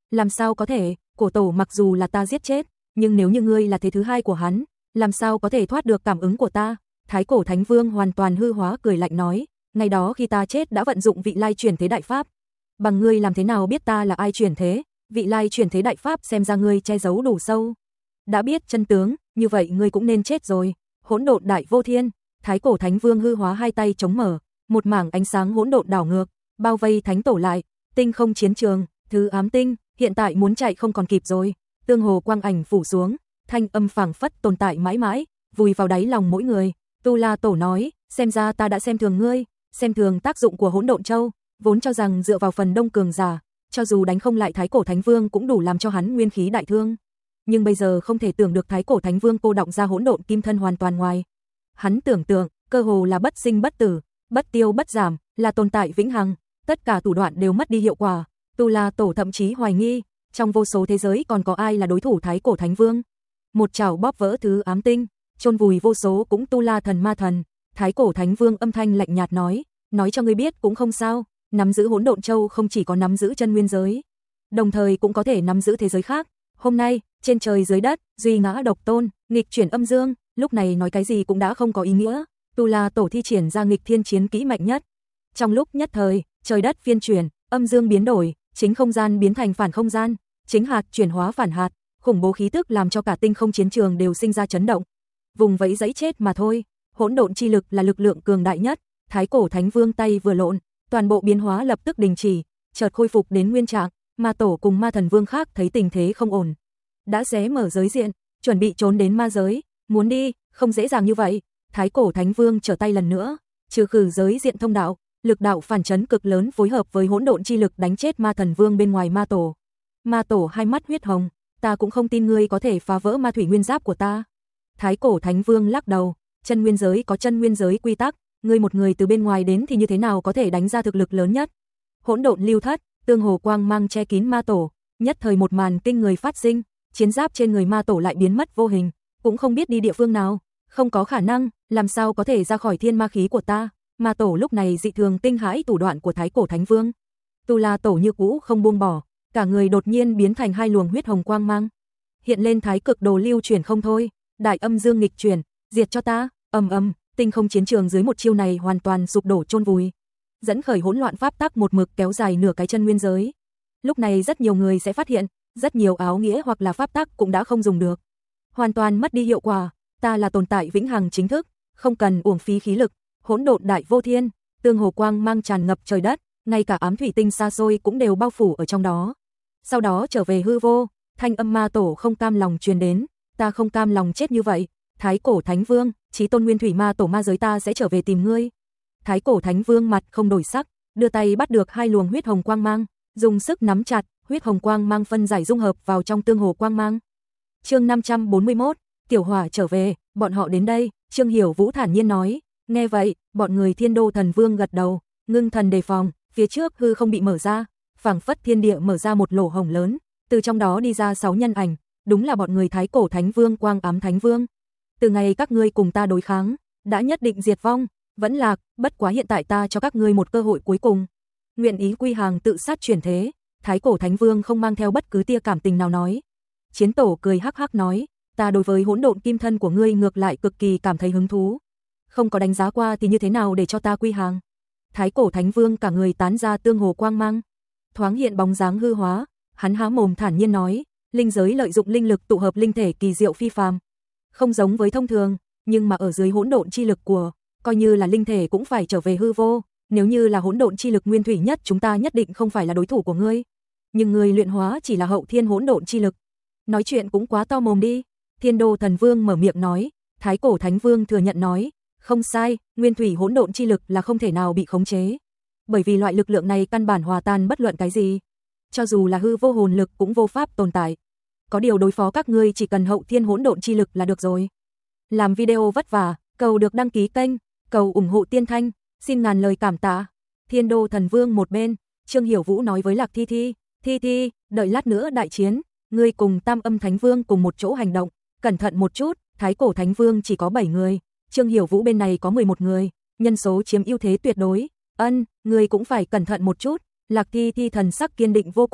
Speaker 1: Làm sao có thể, cổ tổ mặc dù là ta giết chết, nhưng nếu như ngươi là thế thứ hai của hắn, làm sao có thể thoát được cảm ứng của ta? Thái cổ Thánh Vương hoàn toàn hư hóa cười lạnh nói, ngày đó khi ta chết đã vận dụng vị lai chuyển thế đại pháp. Bằng ngươi làm thế nào biết ta là ai chuyển thế? Vị lai chuyển thế đại pháp xem ra ngươi che giấu đủ sâu. Đã biết chân tướng, như vậy ngươi cũng nên chết rồi. Hỗn độn đại vô thiên, Thái cổ Thánh Vương hư hóa hai tay chống mở, một mảng ánh sáng hỗn độn đảo ngược, bao vây thánh tổ lại, tinh không chiến trường, thứ ám tinh, hiện tại muốn chạy không còn kịp rồi. Tương hồ quang ảnh phủ xuống, thanh âm phảng phất tồn tại mãi mãi, vùi vào đáy lòng mỗi người. Tu La Tổ nói, xem ra ta đã xem thường ngươi, xem thường tác dụng của hỗn độn châu, vốn cho rằng dựa vào phần đông cường giả, cho dù đánh không lại Thái cổ Thánh Vương cũng đủ làm cho hắn nguyên khí đại thương. Nhưng bây giờ không thể tưởng được Thái cổ Thánh Vương cô động ra hỗn độn kim thân hoàn toàn ngoài. Hắn tưởng tượng, cơ hồ là bất sinh bất tử, bất tiêu bất giảm, là tồn tại vĩnh hằng, tất cả thủ đoạn đều mất đi hiệu quả. Tu La Tổ thậm chí hoài nghi, trong vô số thế giới còn có ai là đối thủ Thái cổ Thánh Vương. Một chảo bóp vỡ thứ ám tinh, chôn vùi vô số cũng tu la thần ma thần. Thái cổ Thánh Vương âm thanh lạnh nhạt nói, nói cho ngươi biết cũng không sao, nắm giữ hỗn độn châu không chỉ có nắm giữ chân nguyên giới, đồng thời cũng có thể nắm giữ thế giới khác. Hôm nay, trên trời dưới đất, duy ngã độc tôn, nghịch chuyển âm dương, lúc này nói cái gì cũng đã không có ý nghĩa. Tu La Tổ thi triển ra nghịch thiên chiến kỹ mạnh nhất. Trong lúc nhất thời, trời đất phiên chuyển, âm dương biến đổi, chính không gian biến thành phản không gian, chính hạt chuyển hóa phản hạt, khủng bố khí tức làm cho cả tinh không chiến trường đều sinh ra chấn động. Vùng vẫy giấy chết mà thôi, hỗn độn chi lực là lực lượng cường đại nhất. Thái cổ Thánh Vương tay vừa lộn, toàn bộ biến hóa lập tức đình chỉ, chợt khôi phục đến nguyên trạng. Ma Tổ cùng Ma Thần Vương khác thấy tình thế không ổn, đã xé mở giới diện, chuẩn bị trốn đến ma giới. Muốn đi, không dễ dàng như vậy. Thái cổ Thánh Vương trở tay lần nữa, trừ khử giới diện thông đạo, lực đạo phản chấn cực lớn phối hợp với hỗn độn chi lực đánh chết Ma Thần Vương bên ngoài Ma Tổ. Ma Tổ hai mắt huyết hồng, ta cũng không tin ngươi có thể phá vỡ ma thủy nguyên giáp của ta. Thái cổ Thánh Vương lắc đầu, chân nguyên giới có chân nguyên giới quy tắc, ngươi một người từ bên ngoài đến thì như thế nào có thể đánh ra thực lực lớn nhất. Hỗn độn lưu thất, tương hồ quang mang che kín Ma Tổ, nhất thời một màn kinh người phát sinh, chiến giáp trên người Ma Tổ lại biến mất vô hình, cũng không biết đi địa phương nào, không có khả năng, làm sao có thể ra khỏi thiên ma khí của ta. Ma Tổ lúc này dị thường kinh hãi thủ đoạn của Thái cổ Thánh Vương. Tu La Tổ như cũ không buông bỏ, cả người đột nhiên biến thành hai luồng huyết hồng quang mang, hiện lên thái cực đồ lưu chuyển không thôi, đại âm dương nghịch chuyển, diệt cho ta. Ầm ầm, tinh không chiến trường dưới một chiêu này hoàn toàn sụp đổ chôn vùi, dẫn khởi hỗn loạn pháp tắc một mực kéo dài nửa cái chân nguyên giới. Lúc này rất nhiều người sẽ phát hiện, rất nhiều áo nghĩa hoặc là pháp tắc cũng đã không dùng được, hoàn toàn mất đi hiệu quả. Ta là tồn tại vĩnh hằng chính thức, không cần uổng phí khí lực. Hỗn độn đại vô thiên, tương hồ quang mang tràn ngập trời đất, ngay cả ám thủy tinh xa xôi cũng đều bao phủ ở trong đó. Sau đó trở về hư vô, thanh âm Ma Tổ không cam lòng truyền đến, ta không cam lòng chết như vậy. Thái cổ Thánh Vương, chí tôn nguyên thủy Ma Tổ ma giới ta sẽ trở về tìm ngươi. Thái cổ Thánh Vương mặt không đổi sắc, đưa tay bắt được hai luồng huyết hồng quang mang, dùng sức nắm chặt, huyết hồng quang mang phân giải dung hợp vào trong tương hồ quang mang. Chương năm trăm bốn mươi mốt, Tiểu Hỏa trở về, bọn họ đến đây. Trương Hiểu Vũ thản nhiên nói. Nghe vậy, bọn người Thiên Đô Thần Vương gật đầu, ngưng thần đề phòng. Phía trước hư không bị mở ra, phảng phất thiên địa mở ra một lỗ hổng lớn, từ trong đó đi ra sáu nhân ảnh, đúng là bọn người Thái cổ Thánh Vương Quang Ám Thánh Vương. Từ ngày các ngươi cùng ta đối kháng, đã nhất định diệt vong, vẫn lạc, bất quá hiện tại ta cho các ngươi một cơ hội cuối cùng. Nguyện ý quy hàng tự sát chuyển thế. Thái cổ Thánh Vương không mang theo bất cứ tia cảm tình nào nói. Chiến Tổ cười hắc hắc nói, ta đối với hỗn độn kim thân của ngươi ngược lại cực kỳ cảm thấy hứng thú. Không có đánh giá qua thì như thế nào để cho ta quy hàng. Thái cổ Thánh Vương cả người tán ra tương hồ quang mang, thoáng hiện bóng dáng hư hóa, hắn há mồm thản nhiên nói, linh giới lợi dụng linh lực tụ hợp linh thể kỳ diệu phi phàm, không giống với thông thường, nhưng mà ở dưới hỗn độn chi lực của, coi như là linh thể cũng phải trở về hư vô, nếu như là hỗn độn chi lực nguyên thủy nhất chúng ta nhất định không phải là đối thủ của ngươi, nhưng ngươi luyện hóa chỉ là hậu thiên hỗn độn chi lực. Nói chuyện cũng quá to mồm đi. Thiên Đô Thần Vương mở miệng nói. Thái cổ Thánh Vương thừa nhận nói, không sai, nguyên thủy hỗn độn chi lực là không thể nào bị khống chế, bởi vì loại lực lượng này căn bản hòa tan bất luận cái gì, cho dù là hư vô hồn lực cũng vô pháp tồn tại. Có điều đối phó các ngươi chỉ cần hậu thiên hỗn độn chi lực là được rồi. Làm video vất vả, cầu được đăng ký kênh, cầu ủng hộ Tiên Thanh, xin ngàn lời cảm tạ. Thiên Đô Thần Vương một bên, Trương Hiểu Vũ nói với Lạc Thi Thi, Thi Thi, đợi lát nữa đại chiến, ngươi cùng Tam Âm Thánh Vương cùng một chỗ hành động, cẩn thận một chút. Thái cổ Thánh Vương chỉ có bảy người, Trương Hiểu Vũ bên này có mười một người, nhân số chiếm ưu thế tuyệt đối. Ân, ngươi cũng phải cẩn thận một chút. Lạc Thi Thi thần sắc kiên định vô cùng,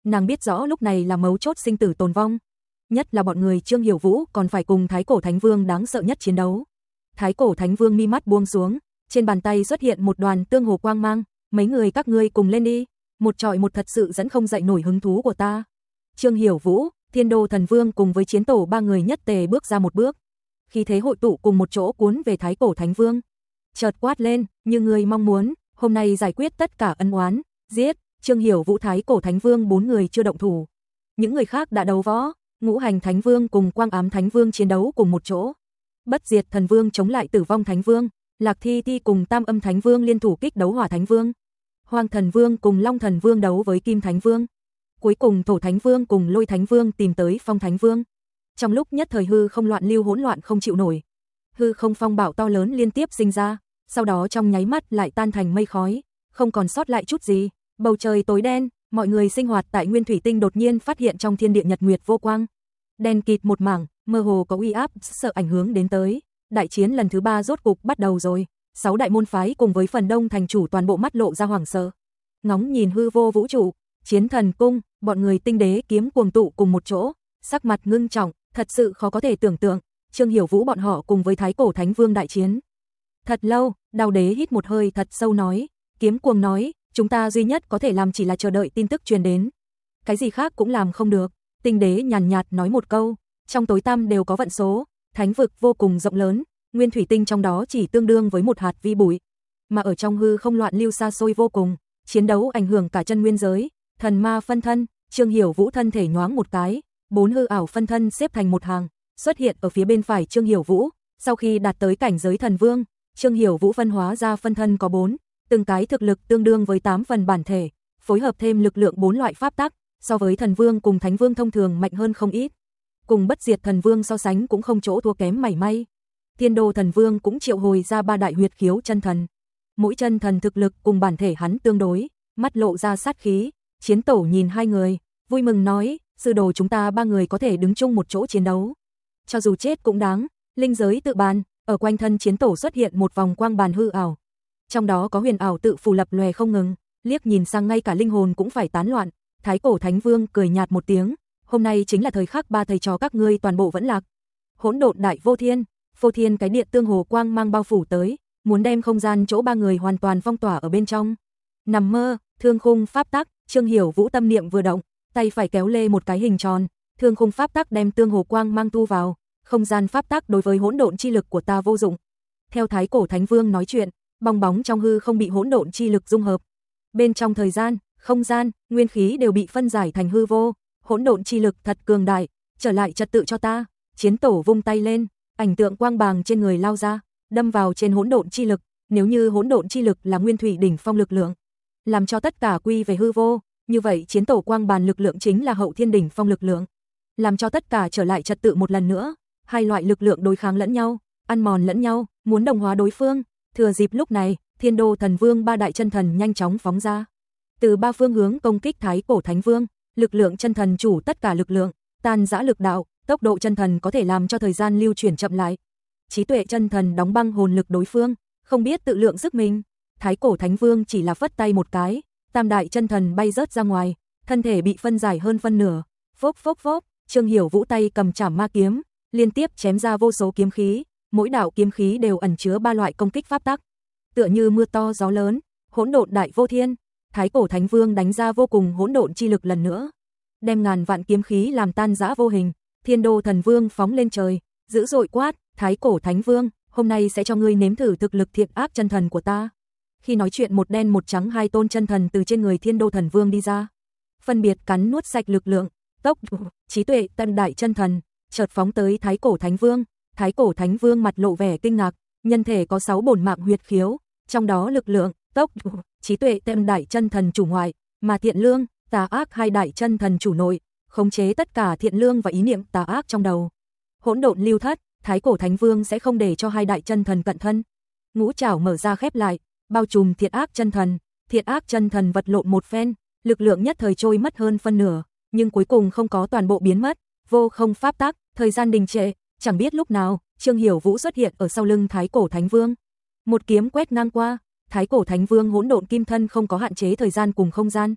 Speaker 1: Nàng biết rõ lúc này là mấu chốt sinh tử tồn vong, nhất là bọn người Trương Hiểu Vũ còn phải cùng Thái Cổ Thánh Vương đáng sợ nhất chiến đấu. Thái Cổ Thánh Vương mi mắt buông xuống, trên bàn tay xuất hiện một đoàn tương hồ quang mang, mấy người các ngươi cùng lên đi, một trọi một thật sự dẫn không dậy nổi hứng thú của ta. Trương Hiểu Vũ, Thiên Đô Thần Vương cùng với chiến tổ ba người nhất tề bước ra một bước, khí thế hội tụ cùng một chỗ cuốn về Thái Cổ Thánh Vương. Chợt quát lên, như người mong muốn, hôm nay giải quyết tất cả ân oán, giết. Trương Hiểu Vũ, Thái Cổ Thánh Vương bốn người chưa động thủ, những người khác đã đấu võ. Ngũ Hành Thánh Vương cùng Quang Ám Thánh Vương chiến đấu cùng một chỗ. Bất Diệt Thần Vương chống lại Tử Vong Thánh Vương, Lạc Thi Thi cùng Tam Âm Thánh Vương liên thủ kích đấu Hỏa Thánh Vương. Hoang Thần Vương cùng Long Thần Vương đấu với Kim Thánh Vương. Cuối cùng Thổ Thánh Vương cùng Lôi Thánh Vương tìm tới Phong Thánh Vương. Trong lúc nhất thời hư không loạn lưu hỗn loạn không chịu nổi. Hư không phong bạo to lớn liên tiếp sinh ra, sau đó trong nháy mắt lại tan thành mây khói, không còn sót lại chút gì. Bầu trời tối đen, mọi người sinh hoạt tại Nguyên Thủy Tinh đột nhiên phát hiện trong thiên địa nhật nguyệt vô quang. Đen kịt một mảng, mơ hồ có uy áp sợ ảnh hưởng đến tới. Đại chiến lần thứ ba rốt cục bắt đầu rồi. Sáu đại môn phái cùng với phần đông thành chủ toàn bộ mắt lộ ra hoảng sợ. Ngóng nhìn hư vô vũ trụ, Chiến Thần Cung, bọn người tinh đế kiếm cuồng tụ cùng một chỗ, sắc mặt ngưng trọng, thật sự khó có thể tưởng tượng. Trương Hiểu Vũ bọn họ cùng với Thái Cổ Thánh Vương đại chiến. Thật lâu, Đao Đế hít một hơi thật sâu nói, kiếm cuồng nói, chúng ta duy nhất có thể làm chỉ là chờ đợi tin tức truyền đến. Cái gì khác cũng làm không được. Tinh đế nhàn nhạt nói một câu, trong tối tăm đều có vận số, thánh vực vô cùng rộng lớn, Nguyên Thủy Tinh trong đó chỉ tương đương với một hạt vi bụi. Mà ở trong hư không loạn lưu xa xôi vô cùng, chiến đấu ảnh hưởng cả chân nguyên giới, thần ma phân thân, Trương Hiểu Vũ thân thể nhoáng một cái, bốn hư ảo phân thân xếp thành một hàng, xuất hiện ở phía bên phải Trương Hiểu Vũ, sau khi đạt tới cảnh giới thần vương, Trương Hiểu Vũ phân hóa ra phân thân có bốn, từng cái thực lực tương đương với tám phần bản thể, phối hợp thêm lực lượng bốn loại pháp tắc, so với thần vương cùng thánh vương thông thường mạnh hơn không ít. Cùng Bất Diệt Thần Vương so sánh cũng không chỗ thua kém mảy may. Thiên Đô Thần Vương cũng triệu hồi ra ba đại huyệt khiếu chân thần. Mỗi chân thần thực lực cùng bản thể hắn tương đối, mắt lộ ra sát khí. Chiến tổ nhìn hai người, vui mừng nói, sư đồ chúng ta ba người có thể đứng chung một chỗ chiến đấu. Cho dù chết cũng đáng. Linh giới tự bàn, ở quanh thân chiến tổ xuất hiện một vòng quang bàn hư ảo. Trong đó có huyền ảo tự phù lập lòe không ngừng, liếc nhìn sang ngay cả linh hồn cũng phải tán loạn. Thái Cổ Thánh Vương cười nhạt một tiếng, hôm nay chính là thời khắc ba thầy trò các ngươi toàn bộ vẫn lạc. Hỗn độn đại vô thiên, vô thiên cái điện tương hồ quang mang bao phủ tới, muốn đem không gian chỗ ba người hoàn toàn phong tỏa ở bên trong. Nằm mơ, thương khung pháp tắc, Trương Hiểu Vũ tâm niệm vừa động, tay phải kéo lê một cái hình tròn, thương khung pháp tắc đem tương hồ quang mang thu vào, không gian pháp tắc đối với hỗn độn chi lực của ta vô dụng. Theo Thái Cổ Thánh Vương nói chuyện, bong bóng trong hư không bị hỗn độn chi lực dung hợp. Bên trong thời gian, không gian, nguyên khí đều bị phân giải thành hư vô, hỗn độn chi lực thật cường đại, trở lại trật tự cho ta. Chiến tổ vung tay lên, ảnh tượng quang bàng trên người lao ra, đâm vào trên hỗn độn chi lực, nếu như hỗn độn chi lực là nguyên thủy đỉnh phong lực lượng, làm cho tất cả quy về hư vô, như vậy chiến tổ quang bàn lực lượng chính là hậu thiên đỉnh phong lực lượng, làm cho tất cả trở lại trật tự một lần nữa. Hai loại lực lượng đối kháng lẫn nhau, ăn mòn lẫn nhau, muốn đồng hóa đối phương. Thừa dịp lúc này, Thiên Đô Thần Vương ba đại chân thần nhanh chóng phóng ra, từ ba phương hướng công kích Thái Cổ Thánh Vương. Lực lượng chân thần chủ tất cả lực lượng, tan rã lực đạo, tốc độ chân thần có thể làm cho thời gian lưu chuyển chậm lại. Trí tuệ chân thần đóng băng hồn lực đối phương, không biết tự lượng sức mình. Thái Cổ Thánh Vương chỉ là phất tay một cái, tam đại chân thần bay rớt ra ngoài, thân thể bị phân giải hơn phân nửa. Phốc phốc phốc, Trương Hiểu Vũ tay cầm Trảm Ma kiếm, liên tiếp chém ra vô số kiếm khí, mỗi đạo kiếm khí đều ẩn chứa ba loại công kích pháp tắc. Tựa như mưa to gió lớn, hỗn độn đại vô thiên. Thái Cổ Thánh Vương đánh ra vô cùng hỗn độn chi lực lần nữa, đem ngàn vạn kiếm khí làm tan rã vô hình. Thiên Đô Thần Vương phóng lên trời, dữ dội quát, Thái Cổ Thánh Vương, hôm nay sẽ cho ngươi nếm thử thực lực thiện ác chân thần của ta. Khi nói chuyện một đen một trắng hai tôn chân thần từ trên người Thiên Đô Thần Vương đi ra, phân biệt cắn nuốt sạch lực lượng, tốc, trí tuệ tân đại chân thần, chợt phóng tới Thái Cổ Thánh Vương. Thái Cổ Thánh Vương mặt lộ vẻ kinh ngạc, nhân thể có sáu bổn mạng huyệt khiếu, trong đó lực lượng, tốc, trí tuệ tân đại chân thần chủ ngoại, mà thiện lương, tà ác hai đại chân thần chủ nội, khống chế tất cả thiện lương và ý niệm tà ác trong đầu. Hỗn độn lưu thất, Thái Cổ Thánh Vương sẽ không để cho hai đại chân thần cận thân. Ngũ trảo mở ra khép lại, bao trùm thiện ác chân thần. Thiện ác chân thần vật lộn một phen, lực lượng nhất thời trôi mất hơn phân nửa, nhưng cuối cùng không có toàn bộ biến mất. Vô không pháp tắc, thời gian đình trệ, chẳng biết lúc nào, Trương Hiểu Vũ xuất hiện ở sau lưng Thái Cổ Thánh Vương. Một kiếm quét ngang qua, Thái Cổ Thánh Vương hỗn độn kim thân không có hạn chế thời gian cùng không gian.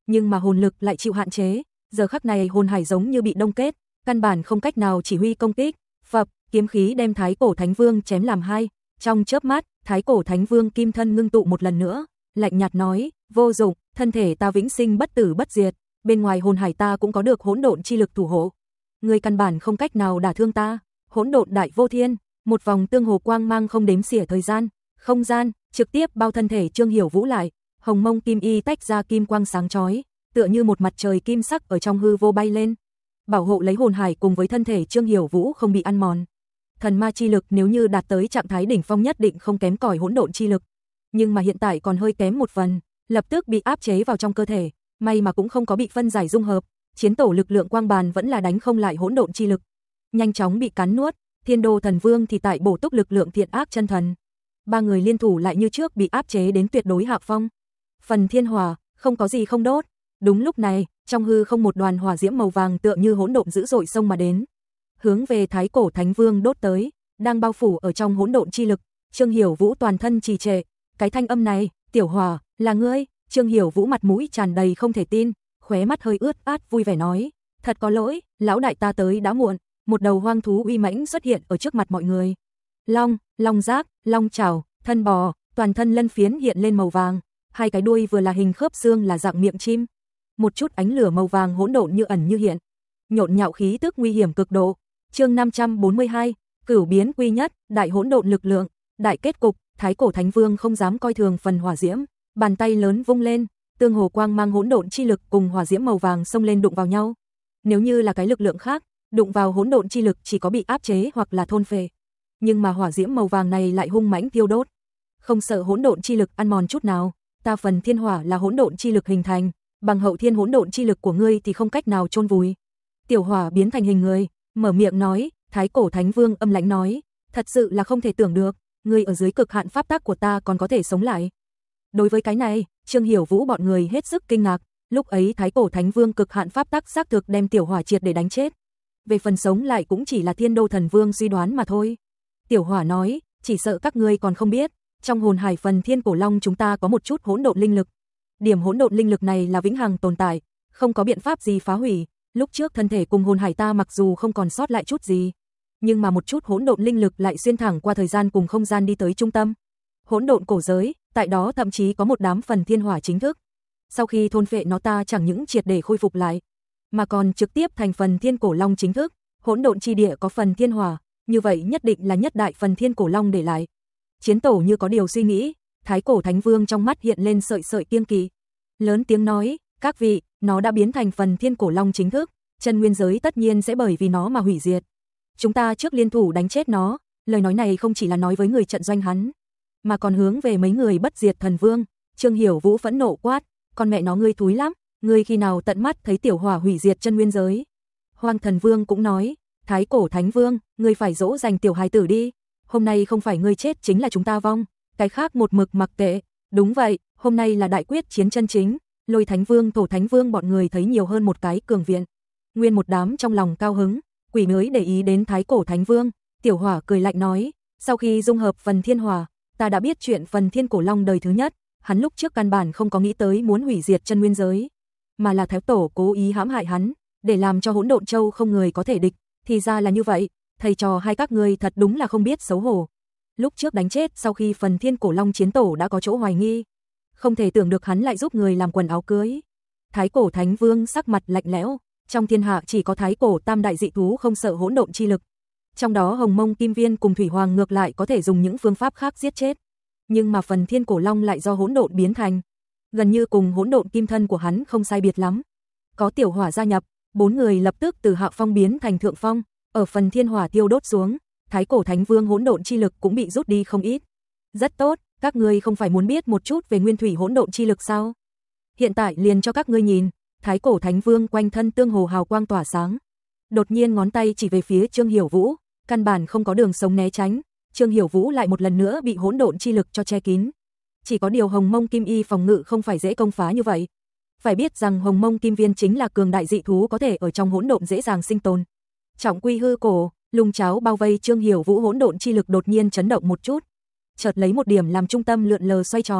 Speaker 1: nhưng mà hồn lực lại chịu hạn chế, giờ khắc này hồn hải giống như bị đông kết, căn bản không cách nào chỉ huy công kích. Phập, kiếm khí đem Thái Cổ Thánh Vương chém làm hai, trong chớp mắt, Thái Cổ Thánh Vương kim thân ngưng tụ một lần nữa, lạnh nhạt nói, vô dụng, thân thể ta vĩnh sinh bất tử bất diệt, bên ngoài hồn hải ta cũng có được hỗn độn chi lực thủ hộ. Ngươi căn bản không cách nào đả thương ta. Hỗn độn đại vô thiên, một vòng tương hồ quang mang không đếm xỉa thời gian, không gian, trực tiếp bao thân thể Trương Hiểu Vũ lại, hồng mông kim y tách ra kim quang sáng chói, tựa như một mặt trời kim sắc ở trong hư vô bay lên, bảo hộ lấy hồn hải cùng với thân thể Trương Hiểu Vũ không bị ăn mòn. Thần ma chi lực nếu như đạt tới trạng thái đỉnh phong nhất định không kém cỏi hỗn độn chi lực, nhưng mà hiện tại còn hơi kém một phần, lập tức bị áp chế vào trong cơ thể, may mà cũng không có bị phân giải dung hợp, chiến tổ lực lượng quang bàn vẫn là đánh không lại hỗn độn chi lực, nhanh chóng bị cắn nuốt. Thiên Đô Thần Vương thì tại bổ túc lực lượng thiện ác chân thần, ba người liên thủ lại như trước bị áp chế đến tuyệt đối hạ phong. Phần thiên hỏa, không có gì không đốt. Đúng lúc này, trong hư không một đoàn hỏa diễm màu vàng tựa như hỗn độn dữ dội xông mà đến, hướng về Thái Cổ Thánh Vương đốt tới, đang bao phủ ở trong hỗn độn chi lực. Trương Hiểu Vũ toàn thân trì trệ, cái thanh âm này, tiểu hỏa, là ngươi? Trương Hiểu Vũ mặt mũi tràn đầy không thể tin, khóe mắt hơi ướt át vui vẻ nói, thật có lỗi, lão đại ta tới đã muộn. Một đầu hoang thú uy mãnh xuất hiện ở trước mặt mọi người. Long, long giác, long chảo, thân bò, toàn thân lân phiến hiện lên màu vàng, hai cái đuôi vừa là hình khớp xương là dạng miệng chim. Một chút ánh lửa màu vàng hỗn độn như ẩn như hiện, nhộn nhạo khí tức nguy hiểm cực độ. Chương năm trăm bốn mươi hai, cửu biến quy nhất, đại hỗn độn lực lượng, đại kết cục. Thái Cổ Thánh Vương không dám coi thường phần hỏa diễm, bàn tay lớn vung lên, tương hồ quang mang hỗn độn chi lực cùng hỏa diễm màu vàng xông lên đụng vào nhau. Nếu như là cái lực lượng khác, đụng vào hỗn độn chi lực chỉ có bị áp chế hoặc là thôn phệ, nhưng mà hỏa diễm màu vàng này lại hung mãnh thiêu đốt, không sợ hỗn độn chi lực ăn mòn chút nào. Ta phần thiên hỏa là hỗn độn chi lực hình thành, bằng hậu thiên hỗn độn chi lực của ngươi thì không cách nào chôn vùi. Tiểu hỏa biến thành hình người, mở miệng nói. Thái Cổ Thánh Vương âm lãnh nói, thật sự là không thể tưởng được, ngươi ở dưới cực hạn pháp tắc của ta còn có thể sống lại. Đối với cái này, Trương Hiểu Vũ bọn người hết sức kinh ngạc, lúc ấy Thái Cổ Thánh Vương cực hạn pháp tắc xác thực đem tiểu hỏa triệt để đánh chết. Về phần sống lại cũng chỉ là Thiên Đô Thần Vương suy đoán mà thôi. Tiểu hỏa nói, chỉ sợ các ngươi còn không biết, trong hồn hải phần Thiên Cổ Long chúng ta có một chút hỗn độn linh lực. Điểm hỗn độn linh lực này là vĩnh hằng tồn tại, không có biện pháp gì phá hủy. Lúc trước thân thể cùng hồn hải ta mặc dù không còn sót lại chút gì, nhưng mà một chút hỗn độn linh lực lại xuyên thẳng qua thời gian cùng không gian đi tới trung tâm hỗn độn cổ giới, tại đó thậm chí có một đám phần thiên hỏa chính thức. Sau khi thôn phệ nó ta chẳng những triệt để khôi phục lại, mà còn trực tiếp thành phần Thiên Cổ Long chính thức. Hỗn độn chi địa có phần thiên hỏa, như vậy nhất định là nhất đại phần Thiên Cổ Long để lại. Chiến tổ như có điều suy nghĩ, Thái Cổ Thánh Vương trong mắt hiện lên sợi sợi kiêng kỵ, lớn tiếng nói, các vị, nó đã biến thành phần Thiên Cổ Long chính thức, chân nguyên giới tất nhiên sẽ bởi vì nó mà hủy diệt. Chúng ta trước liên thủ đánh chết nó. Lời nói này không chỉ là nói với người trận doanh hắn, mà còn hướng về mấy người bất diệt thần vương. Trương Hiểu Vũ phẫn nộ quát, con mẹ nó ngươi thúi lắm, ngươi khi nào tận mắt thấy tiểu hỏa hủy diệt chân nguyên giới? Hoang Thần Vương cũng nói, Thái Cổ Thánh Vương, ngươi phải dỗ dành tiểu hài tử đi, hôm nay không phải ngươi chết chính là chúng ta vong, cái khác một mực mặc kệ. Đúng vậy, hôm nay là đại quyết chiến chân chính. Lôi Thánh Vương, Thổ Thánh Vương bọn người thấy nhiều hơn một cái cường viện, nguyên một đám trong lòng cao hứng. Quỷ mới để ý đến Thái Cổ Thánh Vương. Tiểu hỏa cười lạnh nói, sau khi dung hợp phần thiên hỏa, ta đã biết chuyện phần Thiên Cổ Long đời thứ nhất. Hắn lúc trước căn bản không có nghĩ tới muốn hủy diệt chân nguyên giới, mà là Thái Tổ cố ý hãm hại hắn, để làm cho hỗn độn châu không người có thể địch. Thì ra là như vậy, thầy trò hai các ngươi thật đúng là không biết xấu hổ. Lúc trước đánh chết sau khi phần Thiên Cổ Long chiến tổ đã có chỗ hoài nghi, không thể tưởng được hắn lại giúp người làm quần áo cưới. Thái Cổ Thánh Vương sắc mặt lạnh lẽo, trong thiên hạ chỉ có Thái Cổ tam đại dị thú không sợ hỗn độn chi lực. Trong đó Hồng Mông Kim Viên cùng Thủy Hoàng ngược lại có thể dùng những phương pháp khác giết chết, nhưng mà phần Thiên Cổ Long lại do hỗn độn biến thành, gần như cùng hỗn độn kim thân của hắn không sai biệt lắm. Có tiểu hỏa gia nhập, bốn người lập tức từ hạ phong biến thành thượng phong, ở phần thiên hỏa tiêu đốt xuống, Thái Cổ Thánh Vương hỗn độn chi lực cũng bị rút đi không ít. Rất tốt, các ngươi không phải muốn biết một chút về nguyên thủy hỗn độn chi lực sao? Hiện tại liền cho các ngươi nhìn. Thái Cổ Thánh Vương quanh thân tương hồ hào quang tỏa sáng, đột nhiên ngón tay chỉ về phía Trương Hiểu Vũ, căn bản không có đường sống né tránh. Trương Hiểu Vũ lại một lần nữa bị hỗn độn chi lực cho che kín. Chỉ có điều Hồng Mông Kim Y phòng ngự không phải dễ công phá như vậy. Phải biết rằng Hồng Mông Kim Viên chính là cường đại dị thú có thể ở trong hỗn độn dễ dàng sinh tồn. Trọng quy hư cổ, lùng cháo bao vây Trương Hiểu Vũ hỗn độn chi lực đột nhiên chấn động một chút, chợt lấy một điểm làm trung tâm lượn lờ xoay tròn,